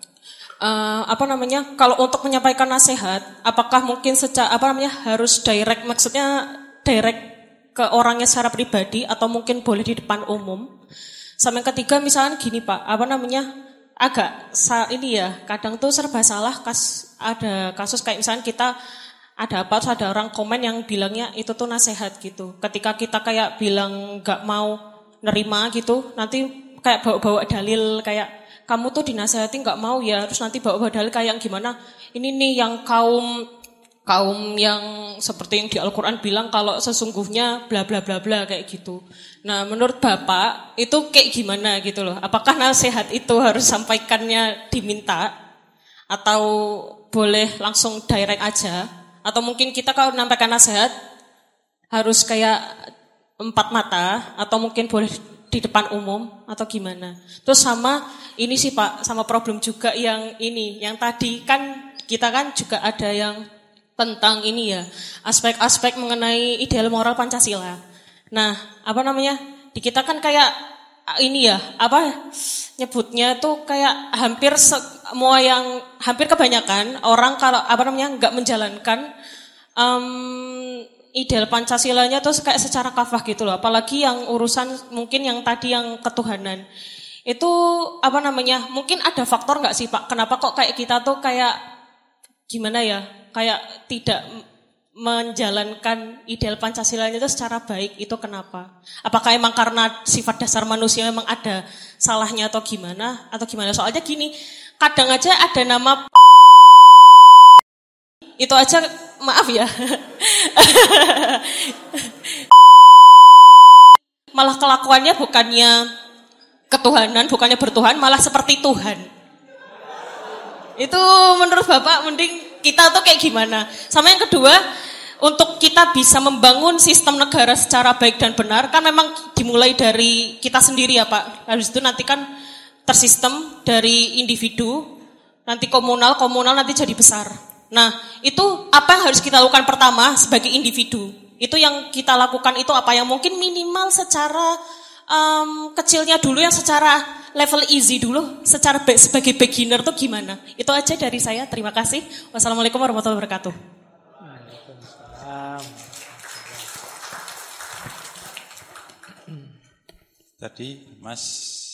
kalau untuk menyampaikan nasihat, apakah mungkin harus direct, maksudnya direct ke orangnya secara pribadi, atau mungkin boleh di depan umum? Sama yang ketiga, misalnya gini Pak, kadang tuh serba salah, ada kasus kayak misalnya kita ada orang komen yang bilangnya itu tuh nasihat gitu. Ketika kita kayak bilang gak mau nerima gitu, nanti kayak bawa dalil kayak kamu tuh dinasehati gak mau ya, terus nanti bawa dalil kayak yang gimana, ini nih yang kaum yang seperti yang di Al-Quran bilang kalau sesungguhnya bla bla bla bla kayak gitu. Nah, menurut Bapak itu kayak gimana gitu loh? Apakah nasihat itu harus sampaikannya diminta atau boleh langsung direct aja? Atau mungkin kita kalau menyampaikan nasihat harus kayak 4 mata, atau mungkin boleh di depan umum, atau gimana? Terus sama ini sih Pak, sama problem juga yang ini, yang tadi kan kita kan juga ada yang tentang ini ya, aspek-aspek mengenai ideal moral Pancasila. Nah, di kita kan kayak ini ya, nyebutnya tuh kayak hampir kebanyakan orang kalau nggak menjalankan ideal Pancasilanya tuh kayak secara kafah gitu loh. Apalagi yang urusan mungkin yang tadi yang ketuhanan. Itu mungkin ada faktor nggak sih Pak? Kenapa kok kayak kita tuh kayak gimana ya? Kayak tidak menjalankan ideal Pancasilanya itu secara baik, itu kenapa? Apakah emang karena sifat dasar manusia memang ada salahnya atau gimana? Soalnya gini, kadang aja ada nama itu aja, maaf ya. Malah kelakuannya bukannya ketuhanan, bukannya bertuhan, malah seperti Tuhan. Itu menurut Bapak mending kita tuh kayak gimana. Sama yang kedua, untuk kita bisa membangun sistem negara secara baik dan benar, kan memang dimulai dari kita sendiri ya Pak. Habis itu nanti kan tersistem dari individu, nanti komunal nanti jadi besar. Nah, itu apa yang harus kita lakukan pertama sebagai individu? Itu yang kita lakukan itu apa yang mungkin minimal secara kecilnya dulu, yang secara level easy dulu, secara sebagai beginner tuh gimana? Itu aja dari saya, terima kasih. Wassalamualaikum warahmatullahi wabarakatuh. Waalaikumsalam. Tadi Mas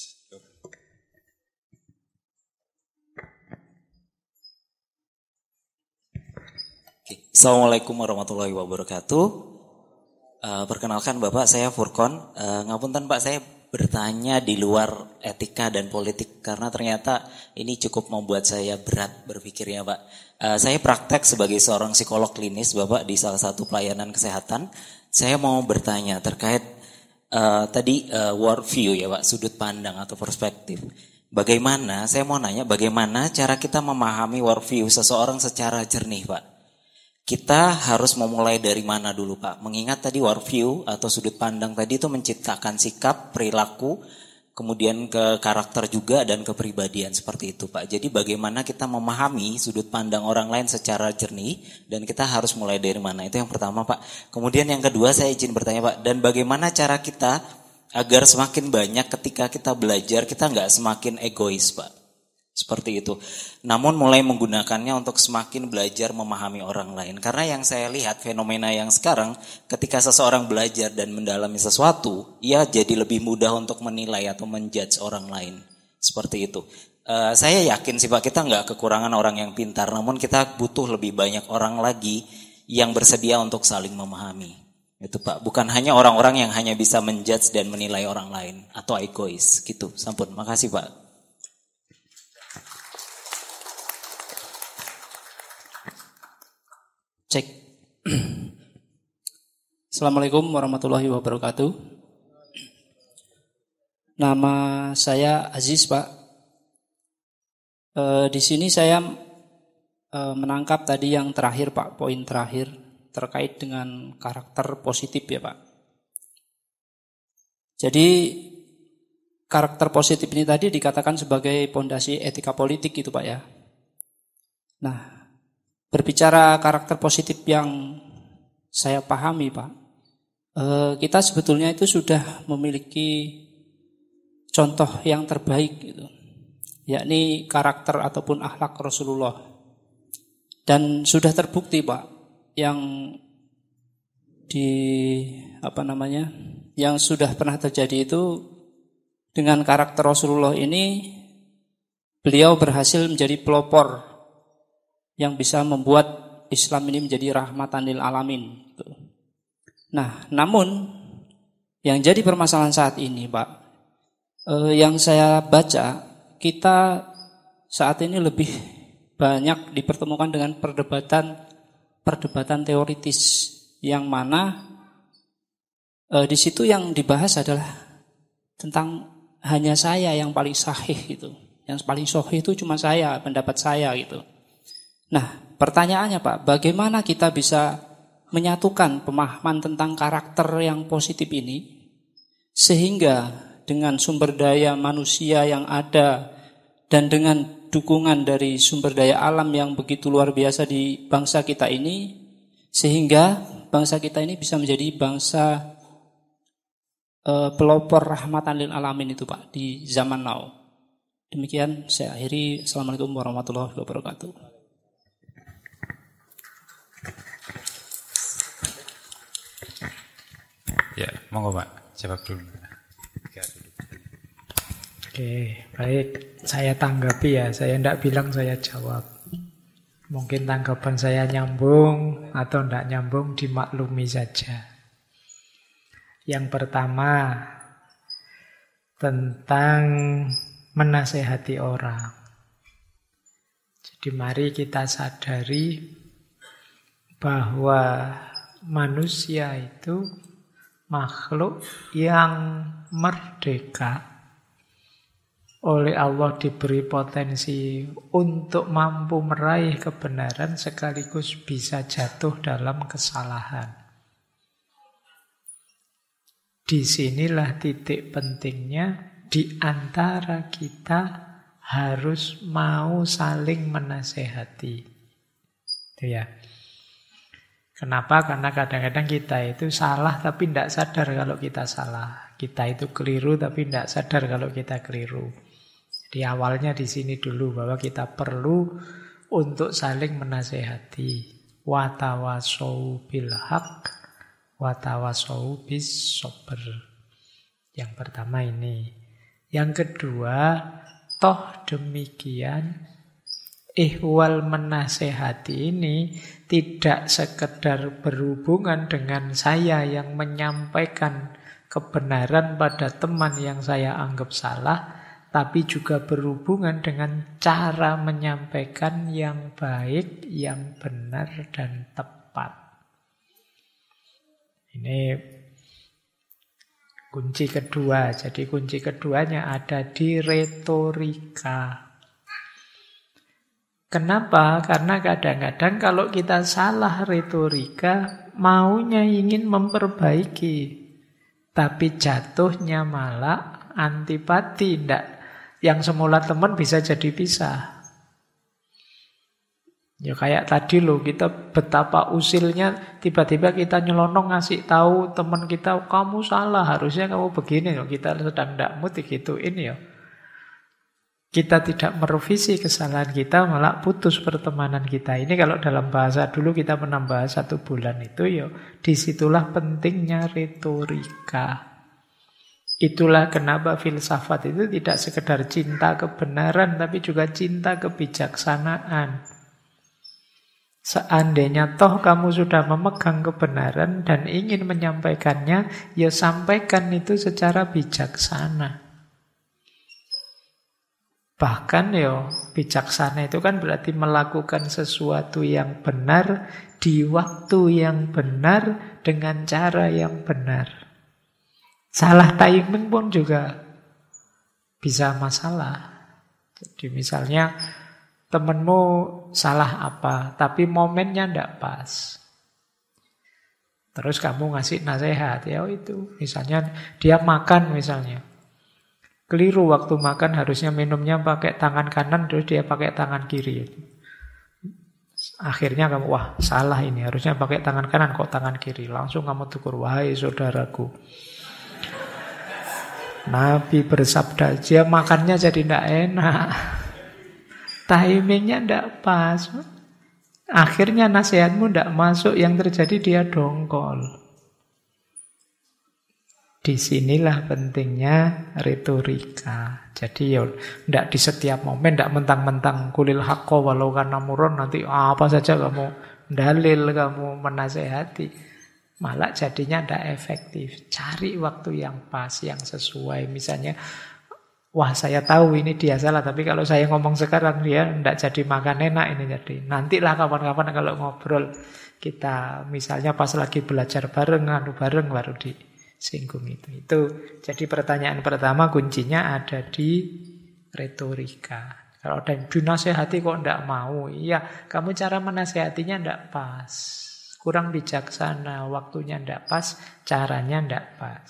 Assalamualaikum warahmatullahi wabarakatuh. Perkenalkan Bapak, saya Furkon. Ngapunten Pak, saya bertanya di luar etika dan politik karena ternyata ini cukup membuat saya berat berpikirnya Pak. Saya praktek sebagai seorang psikolog klinis Bapak di salah satu pelayanan kesehatan. Saya mau bertanya terkait tadi worldview ya Pak, sudut pandang atau perspektif. Bagaimana, saya mau nanya bagaimana cara kita memahami worldview seseorang secara jernih Pak? Kita harus memulai dari mana dulu Pak? Mengingat tadi worldview atau sudut pandang tadi itu menciptakan sikap, perilaku, kemudian ke karakter juga dan kepribadian seperti itu Pak. Jadi bagaimana kita memahami sudut pandang orang lain secara jernih dan kita harus mulai dari mana? Itu yang pertama Pak. Kemudian yang kedua saya izin bertanya Pak, dan bagaimana cara kita agar semakin banyak ketika kita belajar kita nggak semakin egois Pak? Seperti itu. Namun mulai menggunakannya untuk semakin belajar memahami orang lain. Karena yang saya lihat fenomena yang sekarang, ketika seseorang belajar dan mendalami sesuatu, ia jadi lebih mudah untuk menilai atau menjudge orang lain. Seperti itu. Saya yakin sih Pak, kita nggak kekurangan orang yang pintar, namun kita butuh lebih banyak orang lagi yang bersedia untuk saling memahami. Itu Pak, bukan hanya orang-orang yang hanya bisa menjudge dan menilai orang lain atau egois gitu. Sampun, makasih Pak. Cek. Assalamualaikum warahmatullahi wabarakatuh. Nama saya Aziz Pak. Di sini saya menangkap tadi yang terakhir Pak, poin terakhir terkait dengan karakter positif ya Pak. Jadi karakter positif ini tadi dikatakan sebagai pondasi etika politik gitu Pak ya. Nah, berbicara karakter positif yang saya pahami Pak, kita sebetulnya itu sudah memiliki contoh yang terbaik gitu, yakni karakter ataupun akhlak Rasulullah. Dan sudah terbukti Pak, yang yang sudah pernah terjadi itu dengan karakter Rasulullah ini, beliau berhasil menjadi pelopor yang bisa membuat Islam ini menjadi rahmatan lil alamin. Nah, namun yang jadi permasalahan saat ini, Pak, yang saya baca, kita saat ini lebih banyak dipertemukan dengan perdebatan teoritis, yang mana di situ yang dibahas adalah tentang hanya saya yang paling sahih gitu. Yang paling sahih itu cuma saya, pendapat saya gitu. Nah, pertanyaannya Pak, bagaimana kita bisa menyatukan pemahaman tentang karakter yang positif ini sehingga dengan sumber daya manusia yang ada dan dengan dukungan dari sumber daya alam yang begitu luar biasa di bangsa kita ini, sehingga bangsa kita ini bisa menjadi bangsa pelopor rahmatan lil alamin itu Pak di zaman now. Demikian saya akhiri. Assalamualaikum warahmatullahi wabarakatuh. Ya, monggo Pak, jawab dulu. Oke, baik. Saya tanggapi ya, saya tidak bilang saya jawab. Mungkin tanggapan saya nyambung atau tidak nyambung, dimaklumi saja. Yang pertama, tentang menasehati orang. Jadi mari kita sadari bahwa manusia itu makhluk yang merdeka oleh Allah diberi potensi untuk mampu meraih kebenaran sekaligus bisa jatuh dalam kesalahan. Disinilah titik pentingnya di antara kita harus mau saling menasehati. Itu ya. Kenapa? Karena kadang-kadang kita itu salah tapi tidak sadar kalau kita salah. Kita itu keliru tapi tidak sadar kalau kita keliru. Jadi awalnya di sini dulu bahwa kita perlu untuk saling menasehati. Wa tawasau bil haq wa tawasau bis sabr. Yang pertama ini. Yang kedua, toh demikian ihwal menasehati ini tidak sekedar berhubungan dengan saya yang menyampaikan kebenaran pada teman yang saya anggap salah, tapi juga berhubungan dengan cara menyampaikan yang baik, yang benar dan tepat. Ini kunci kedua. Jadi kunci keduanya ada di retorika. Kenapa? Karena kadang-kadang kalau kita salah retorika, maunya ingin memperbaiki. Tapi jatuhnya malah antipati. Yang semula teman bisa jadi pisah. Ya kayak tadi loh, kita betapa usilnya, tiba-tiba kita nyelonong ngasih tahu teman kita, kamu salah, harusnya kamu begini. Kita sedang tidak mood digituin ya. Kita tidak merevisi kesalahan kita, malah putus pertemanan kita. Ini kalau dalam bahasa dulu kita pernah bahas 1 bulan itu ya, disitulah pentingnya retorika. Itulah kenapa filsafat itu tidak sekedar cinta kebenaran, tapi juga cinta kebijaksanaan. Seandainya toh kamu sudah memegang kebenaran dan ingin menyampaikannya, ya sampaikan itu secara bijaksana. Bahkan ya bijaksana itu kan berarti melakukan sesuatu yang benar di waktu yang benar dengan cara yang benar. Salah timing pun juga bisa masalah. Jadi misalnya temenmu salah apa, tapi momennya tidak pas. Terus kamu ngasih nasihat, ya itu. Misalnya dia makan misalnya. Keliru waktu makan, harusnya minumnya pakai tangan kanan, terus dia pakai tangan kiri. Akhirnya kamu, wah salah ini, harusnya pakai tangan kanan, kok tangan kiri. Langsung kamu tegur, wahai saudaraku. Nabi bersabda, dia makannya jadi tidak enak. Timingnya tidak pas. Akhirnya nasihatmu tidak masuk, yang terjadi dia dongkol. Disinilah pentingnya retorika. Jadi ya tidak di setiap momen, tidak mentang-mentang kulil haqqo walau kana murron, nanti apa saja kamu dalil, kamu menasehati. Malah jadinya tidak efektif. Cari waktu yang pas, yang sesuai. Misalnya, wah saya tahu ini dia salah, tapi kalau saya ngomong sekarang dia tidak jadi makan enak ini jadi. Nantilah kapan-kapan kalau ngobrol kita misalnya pas lagi belajar bareng, bareng baru disinggung itu. Itu jadi pertanyaan pertama kuncinya ada di retorika. Kalau ada yang dinasehati kok tidak mau, iya kamu cara menasehatinya tidak pas, kurang bijaksana, waktunya tidak pas, caranya tidak pas.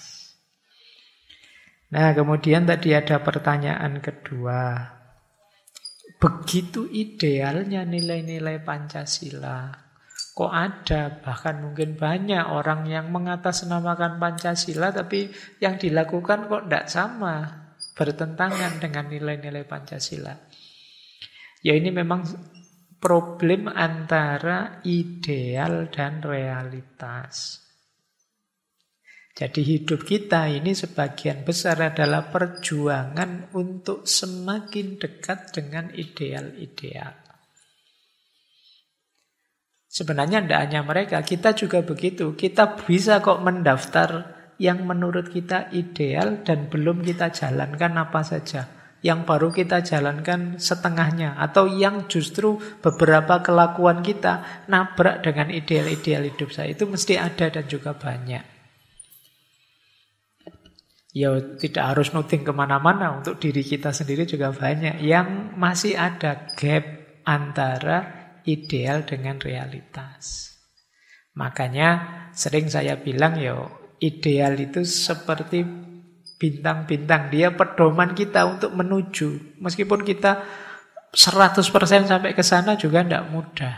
Nah, kemudian tadi ada pertanyaan kedua. Begitu idealnya nilai-nilai Pancasila. Kok ada, bahkan mungkin banyak orang yang mengatasnamakan Pancasila, tapi yang dilakukan kok tidak sama, bertentangan dengan nilai-nilai Pancasila. Ya ini memang problem antara ideal dan realitas. Jadi hidup kita ini sebagian besar adalah perjuangan untuk semakin dekat dengan ideal-ideal. Sebenarnya tidak hanya mereka, kita juga begitu. Kita bisa kok mendaftar yang menurut kita ideal dan belum kita jalankan apa saja. Yang baru kita jalankan setengahnya. Atau yang justru beberapa kelakuan kita nabrak dengan ideal-ideal hidup saya. Itu mesti ada dan juga banyak. Ya tidak harus nuding kemana-mana, untuk diri kita sendiri juga banyak yang masih ada gap antara ideal dengan realitas. Makanya sering saya bilang ideal itu seperti bintang-bintang, dia pedoman kita untuk menuju. Meskipun kita 100% sampai ke sana juga tidak mudah.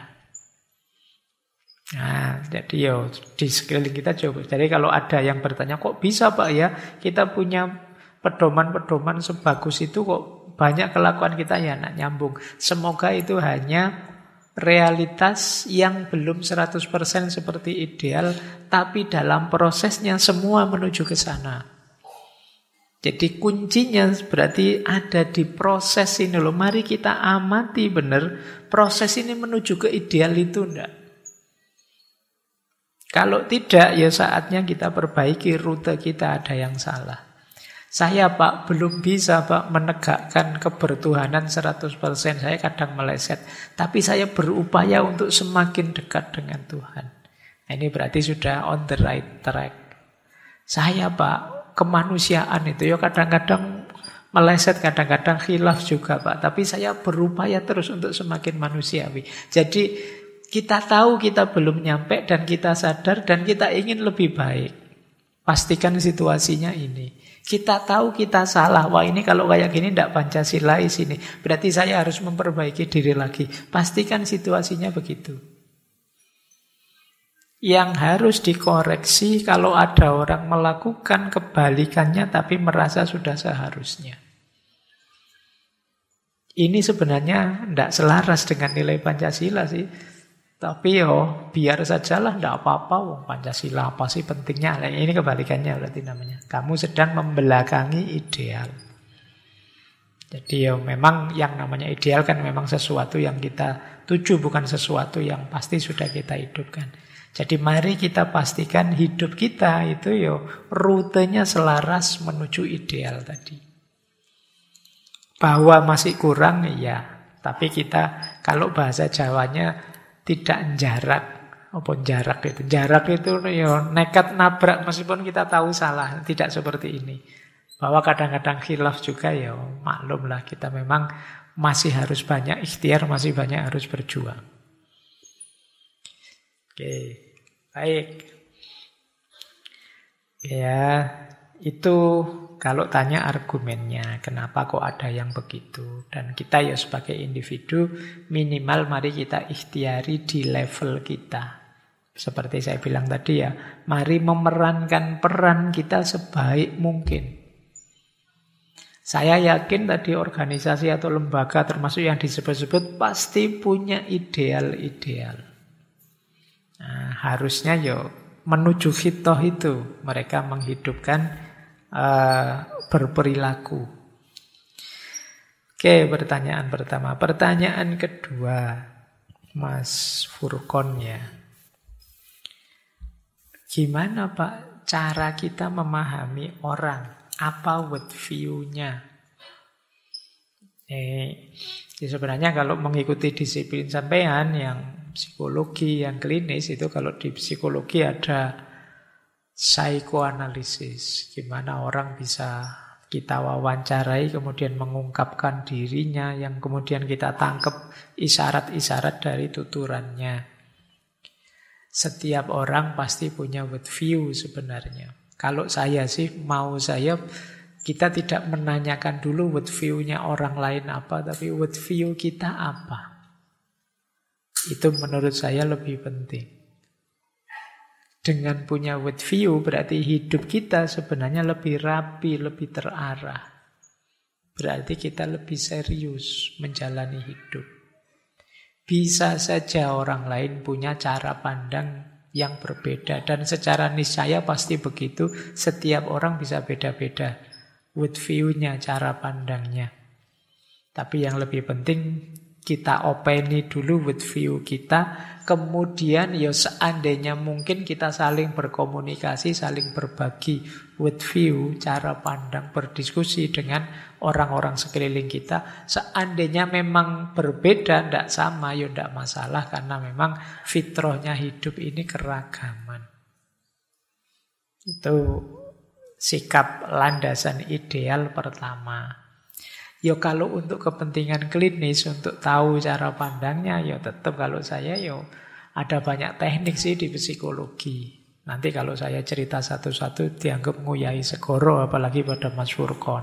Nah, jadi di sekeliling kita coba. Jadi kalau ada yang bertanya, kok bisa Pak ya kita punya pedoman-pedoman sebagus itu, kok banyak kelakuan kita ya nak nyambung. Semoga itu hanya realitas yang belum 100% seperti ideal, tapi dalam prosesnya semua menuju ke sana. Jadi kuncinya berarti ada di proses ini loh. Mari kita amati benar proses ini menuju ke ideal itu enggak. Kalau tidak, ya saatnya kita perbaiki rute kita, ada yang salah. Saya Pak belum bisa Pak menegakkan kebertuhanan 100%. Saya kadang meleset. Tapi saya berupaya untuk semakin dekat dengan Tuhan. Nah, ini berarti sudah on the right track. Saya Pak, kemanusiaan itu kadang-kadang meleset, kadang-kadang khilaf juga Pak. Tapi saya berupaya terus untuk semakin manusiawi. Jadi kita tahu kita belum nyampe dan kita sadar dan kita ingin lebih baik. Pastikan situasinya ini. Kita tahu kita salah. Wah ini kalau kayak gini tidak Pancasilais ini. Berarti saya harus memperbaiki diri lagi. Pastikan situasinya begitu. Yang harus dikoreksi kalau ada orang melakukan kebalikannya tapi merasa sudah seharusnya. Ini sebenarnya tidak selaras dengan nilai Pancasila sih. Tapi biar sajalah, tidak apa-apa. Pancasila apa sih pentingnya? Nah, ini kebalikannya berarti namanya. Kamu sedang membelakangi ideal. Jadi memang yang namanya ideal kan memang sesuatu yang kita tuju, bukan sesuatu yang pasti sudah kita hidupkan. Jadi mari kita pastikan hidup kita itu rutenya selaras menuju ideal tadi. Bahwa masih kurang ya, tapi kita kalau bahasa Jawanya tidak jarak. Apa jarak itu? Jarak itu nekat nabrak meskipun kita tahu salah. Tidak seperti ini. Bahwa kadang-kadang khilaf juga maklumlah kita memang masih harus banyak ikhtiar, masih banyak harus berjuang. Oke, baik. Ya, itu kalau tanya argumennya, kenapa kok ada yang begitu. Dan kita sebagai individu, minimal mari kita ikhtiari di level kita. Seperti saya bilang tadi mari memerankan peran kita sebaik mungkin. Saya yakin tadi organisasi atau lembaga termasuk yang disebut-sebut pasti punya ideal-ideal. Nah, harusnya menuju fitoh itu mereka menghidupkan berperilaku. Oke, pertanyaan pertama. Pertanyaan kedua, Mas Furkon gimana Pak cara kita memahami orang? Apa world view-nya? Sebenarnya kalau mengikuti disiplin sampean yang psikologi, yang klinis itu kalau di psikologi ada psikoanalisis, gimana orang bisa kita wawancarai kemudian mengungkapkan dirinya yang kemudian kita tangkap isyarat-isyarat dari tuturannya. Setiap orang pasti punya world view sebenarnya. Kalau saya kita tidak menanyakan dulu world view-nya orang lain apa, tapi world view kita apa. Itu menurut saya lebih penting. Dengan punya world view berarti hidup kita sebenarnya lebih rapi, lebih terarah. Berarti kita lebih serius menjalani hidup. Bisa saja orang lain punya cara pandang yang berbeda. Dan secara niscaya pasti begitu. Setiap orang bisa beda-beda world view-nya, cara pandangnya. Tapi yang lebih penting kita openi dulu world view kita, kemudian seandainya mungkin kita saling berkomunikasi, saling berbagi world view, cara pandang, berdiskusi dengan orang-orang sekeliling kita. Seandainya memang berbeda, tidak sama, tidak masalah, karena memang fitrahnya hidup ini keragaman. Itu sikap landasan ideal pertama. Ya kalau untuk kepentingan klinis, untuk tahu cara pandangnya, ya tetap kalau saya ya ada banyak teknik sih di psikologi. Nanti kalau saya cerita satu-satu dianggap nguyai segoro, apalagi pada Mas Furqon.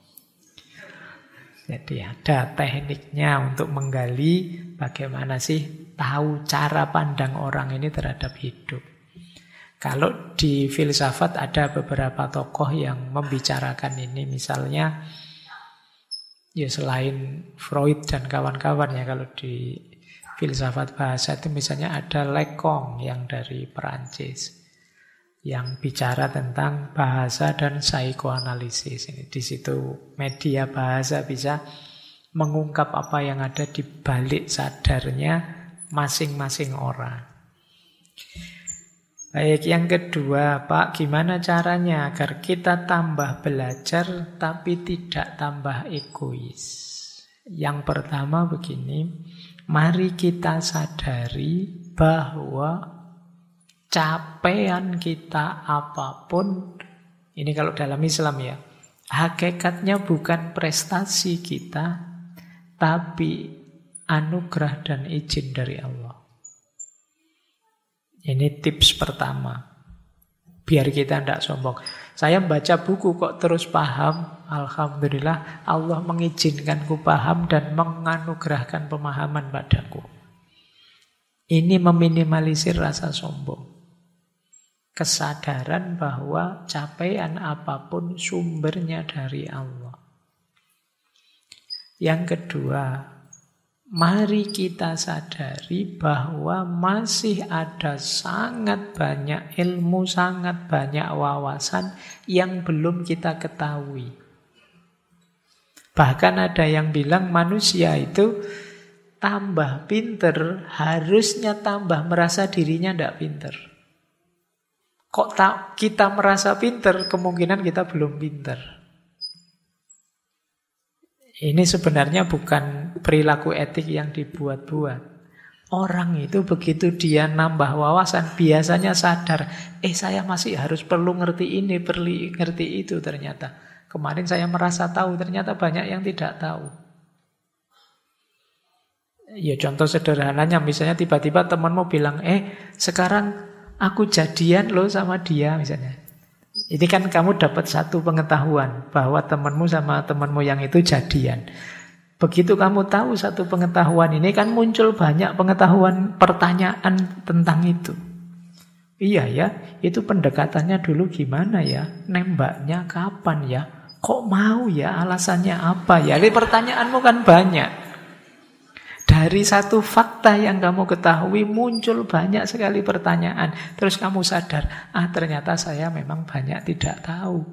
Jadi ada tekniknya untuk menggali bagaimana sih tahu cara pandang orang ini terhadap hidup. Kalau di filsafat ada beberapa tokoh yang membicarakan ini, misalnya ya selain Freud dan kawan-kawan ya, kalau di filsafat bahasa itu misalnya ada Lacan yang dari Perancis yang bicara tentang bahasa dan psikoanalisis. Ini di situ media bahasa bisa mengungkap apa yang ada di balik sadarnya masing-masing orang. Baik, yang kedua, Pak, gimana caranya agar kita tambah belajar tapi tidak tambah egois? Yang pertama begini, mari kita sadari bahwa capaian kita apapun, ini kalau dalam Islam ya, hakikatnya bukan prestasi kita, tapi anugerah dan izin dari Allah. Ini tips pertama, biar kita tidak sombong. Saya baca buku kok terus paham, alhamdulillah Allah mengizinkanku paham dan menganugerahkan pemahaman padaku. Ini meminimalisir rasa sombong. Kesadaran bahwa capaian apapun sumbernya dari Allah. Yang kedua, mari kita sadari bahwa masih ada sangat banyak ilmu, sangat banyak wawasan yang belum kita ketahui. Bahkan ada yang bilang manusia itu tambah pinter, harusnya tambah merasa dirinya tidak pinter. Kok kita merasa pinter, kemungkinan kita belum pinter. Ini sebenarnya bukan perilaku etik yang dibuat-buat. Orang itu begitu dia nambah wawasan, biasanya sadar, saya masih harus perlu ngerti ini, perlu ngerti itu ternyata. Kemarin saya merasa tahu, ternyata banyak yang tidak tahu. Ya contoh sederhananya, misalnya tiba-tiba temanmu bilang, sekarang aku jadian loh sama dia misalnya. Ini kan kamu dapat satu pengetahuan bahwa temanmu sama temanmu yang itu jadian. Begitu kamu tahu satu pengetahuan ini kan muncul banyak pengetahuan, pertanyaan tentang itu. Iya ya, itu pendekatannya dulu gimana ya? Nembaknya kapan ya? Kok mau ya? Alasannya apa ya? Jadi pertanyaanmu kan banyak. Dari satu fakta yang kamu ketahui muncul banyak sekali pertanyaan. Terus kamu sadar, ternyata saya memang banyak tidak tahu.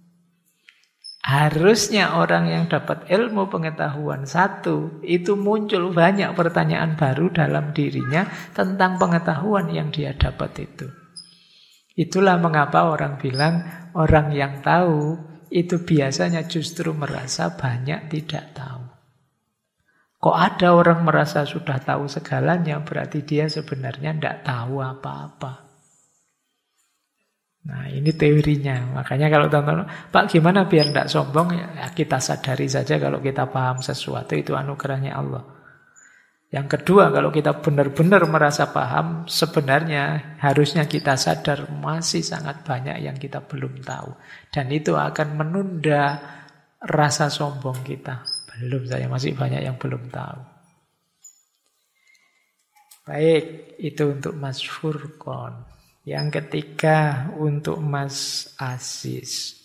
Harusnya orang yang dapat ilmu pengetahuan satu, itu muncul banyak pertanyaan baru dalam dirinya tentang pengetahuan yang dia dapat itu. Itulah mengapa orang bilang, orang yang tahu itu biasanya justru merasa banyak tidak tahu. Kok ada orang merasa sudah tahu segalanya, berarti dia sebenarnya tidak tahu apa-apa. Nah ini teorinya. Makanya kalau teman-teman, Pak gimana biar tidak sombong? Ya, kita sadari saja kalau kita paham sesuatu itu anugerahnya Allah. Yang kedua, kalau kita benar-benar merasa paham, sebenarnya harusnya kita sadar masih sangat banyak yang kita belum tahu. Dan itu akan menunda rasa sombong kita. Belum, saya masih banyak yang belum tahu. Baik, itu untuk Mas Furqon. Yang ketiga untuk Mas Aziz.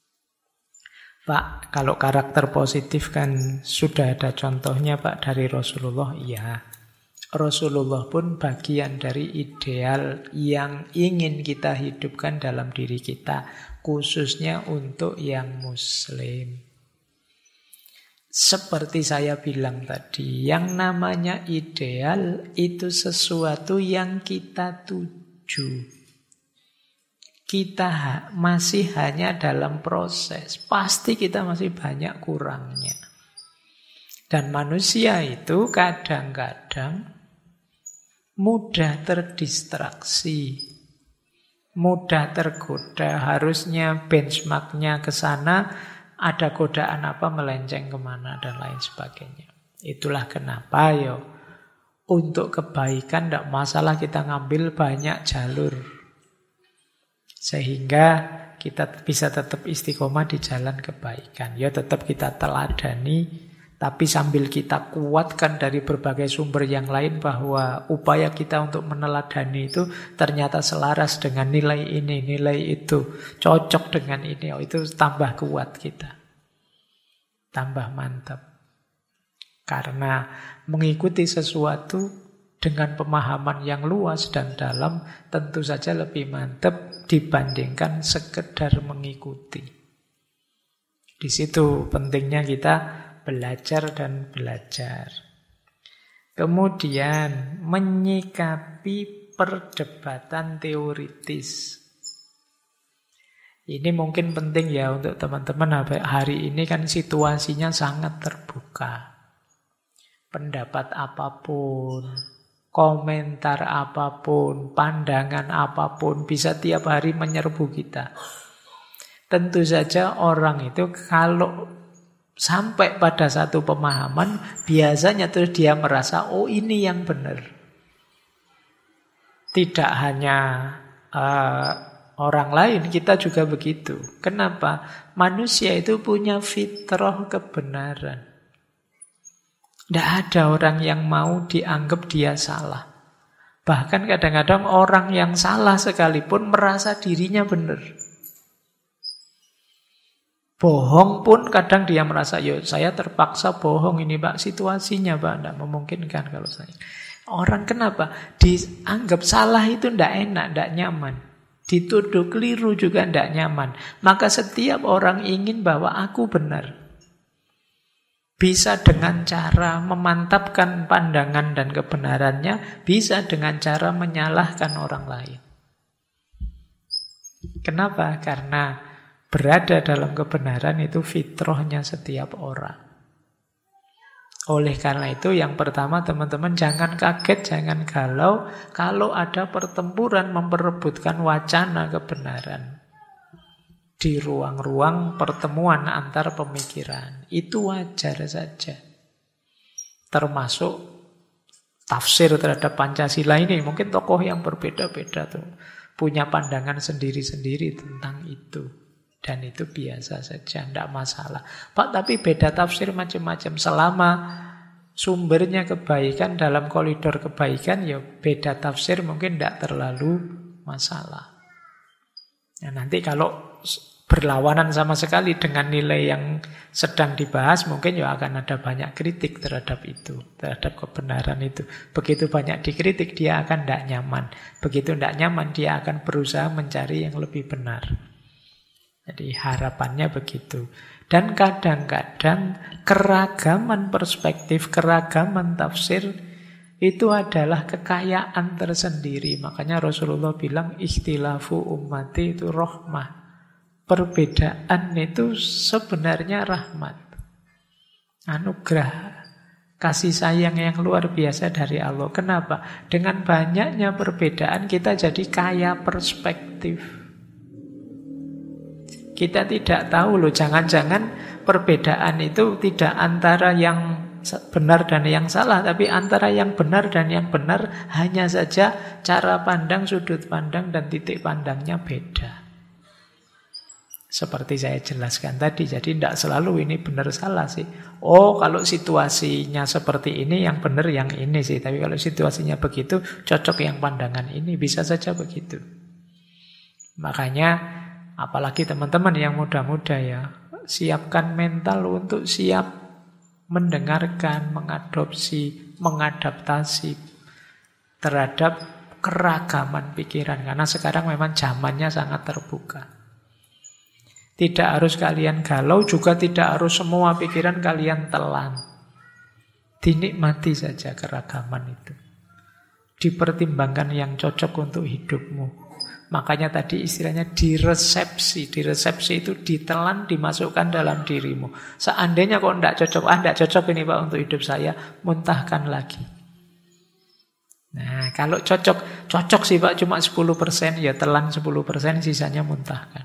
Pak, kalau karakter positif kan sudah ada contohnya Pak dari Rasulullah. Iya, Rasulullah pun bagian dari ideal yang ingin kita hidupkan dalam diri kita, khususnya untuk yang Muslim. Seperti saya bilang tadi, yang namanya ideal itu sesuatu yang kita tuju. Kita masih hanya dalam proses. Pasti kita masih banyak kurangnya. Dan manusia itu kadang-kadang mudah terdistraksi mudah tergoda, harusnya benchmarknya ke sana, ada godaan apa melenceng kemana dan lain sebagainya. Itulah kenapa untuk kebaikan tidak masalah kita ngambil banyak jalur, sehingga kita bisa tetap istiqomah di jalan kebaikan. Tetap kita teladani, tapi sambil kita kuatkan dari berbagai sumber yang lain bahwa upaya kita untuk meneladani itu ternyata selaras dengan nilai ini, nilai itu, cocok dengan ini. Itu tambah kuat kita, tambah mantap. Karena mengikuti sesuatu dengan pemahaman yang luas dan dalam tentu saja lebih mantap dibandingkan sekedar mengikuti. Di situ pentingnya kita belajar dan belajar. Kemudian menyikapi perdebatan teoritis. Ini mungkin penting ya untuk teman-teman hari ini kan situasinya sangat terbuka. Pendapat apapun, komentar apapun, pandangan apapun bisa tiap hari menyerbu kita. Tentu saja orang itu kalau sampai pada satu pemahaman, biasanya terus dia merasa, oh ini yang benar. Tidak hanya orang lain, kita juga begitu. Kenapa? Manusia itu punya fitrah kebenaran. Tidak ada orang yang mau dianggap dia salah. Bahkan kadang-kadang orang yang salah sekalipun merasa dirinya benar. Bohong pun kadang dia merasa, saya terpaksa bohong ini Pak, situasinya Pak, tidak memungkinkan kalau saya. Orang kenapa? Dianggap salah itu tidak enak, tidak nyaman. Dituduh keliru juga tidak nyaman. Maka setiap orang ingin bahwa aku benar. Bisa dengan cara memantapkan pandangan dan kebenarannya, bisa dengan cara menyalahkan orang lain. Kenapa? Karena berada dalam kebenaran itu fitrahnya setiap orang. Oleh karena itu yang pertama teman-teman jangan kaget, jangan galau kalau ada pertempuran memperebutkan wacana kebenaran di ruang-ruang pertemuan antar pemikiran. Itu wajar saja. Termasuk tafsir terhadap Pancasila ini. Mungkin tokoh yang berbeda-beda tuh punya pandangan sendiri-sendiri tentang itu. Dan itu biasa saja, tidak masalah. Pak, tapi beda tafsir macam-macam. Selama sumbernya kebaikan, dalam koridor kebaikan, beda tafsir mungkin tidak terlalu masalah. Nanti kalau berlawanan sama sekali dengan nilai yang sedang dibahas, mungkin akan ada banyak kritik terhadap itu, terhadap kebenaran itu. Begitu banyak dikritik, dia akan tidak nyaman. Begitu tidak nyaman, dia akan berusaha mencari yang lebih benar. Jadi harapannya begitu. Dan kadang-kadang keragaman perspektif, keragaman tafsir itu adalah kekayaan tersendiri. Makanya Rasulullah bilang ikhtilafu ummati itu rahmah. Perbedaan itu sebenarnya rahmat. Anugerah kasih sayang yang luar biasa dari Allah. Kenapa? Dengan banyaknya perbedaan kita jadi kaya perspektif. Kita tidak tahu loh, jangan-jangan perbedaan itu tidak antara yang benar dan yang salah, tapi antara yang benar dan yang benar hanya saja cara pandang, sudut pandang, dan titik pandangnya beda. Seperti saya jelaskan tadi, jadi tidak selalu ini benar salah sih. Oh, kalau situasinya seperti ini, yang benar yang ini sih. Tapi kalau situasinya begitu, cocok yang pandangan ini, bisa saja begitu. Makanya apalagi teman-teman yang muda-muda siapkan mental untuk siap mendengarkan, mengadopsi, mengadaptasi terhadap keragaman pikiran. Karena sekarang memang zamannya sangat terbuka. Tidak harus kalian galau, juga tidak harus semua pikiran kalian telan. Dinikmati saja keragaman itu. Dipertimbangkan yang cocok untuk hidupmu. Makanya tadi istilahnya diresepsi. Diresepsi itu ditelan, dimasukkan dalam dirimu. Seandainya kok tidak cocok, tidak cocok ini Pak untuk hidup saya, muntahkan lagi. Nah, kalau cocok sih Pak cuma 10%, ya telan 10%, sisanya muntahkan.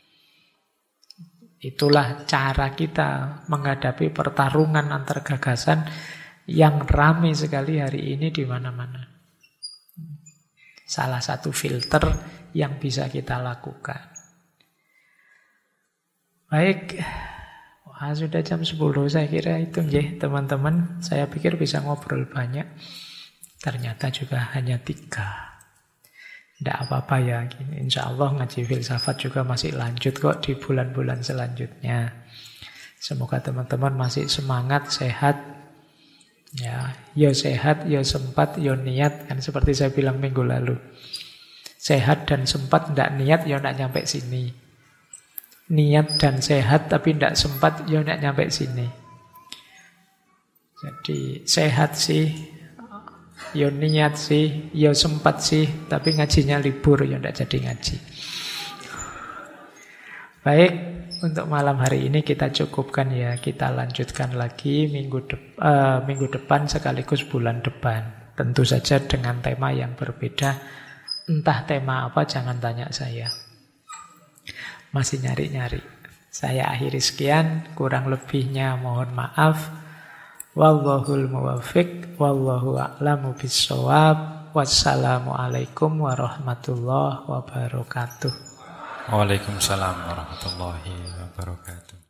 Itulah cara kita menghadapi pertarungan antar gagasan yang ramai sekali hari ini di mana-mana. Salah satu filter yang bisa kita lakukan. Baik, wah, sudah jam 10 saya kira itu nggih teman-teman. Saya pikir bisa ngobrol banyak. Ternyata juga hanya 3. Tidak apa-apa ya. Insya Allah ngaji filsafat juga masih lanjut kok di bulan-bulan selanjutnya. Semoga teman-teman masih semangat, sehat. Ya sehat, ya sempat, ya niat. Kan seperti saya bilang minggu lalu. Sehat dan sempat, tidak niat, ya tidak nyampe sini. Niat dan sehat tapi tidak sempat, ya tidak nyampe sini. Jadi sehat sih, ya niat sih, ya sempat sih, tapi ngajinya libur, ya tidak jadi ngaji. Baik, untuk malam hari ini kita cukupkan ya. Kita lanjutkan lagi minggu depan sekaligus bulan depan. Tentu saja dengan tema yang berbeda. Entah tema apa, jangan tanya saya. Masih nyari-nyari. Saya akhiri sekian, kurang lebihnya mohon maaf. Wallahul muwaffiq, wallahu a'lamu bissawab. Wassalamualaikum warahmatullahi wabarakatuh. Waalaikumsalam warahmatullahi wabarakatuh.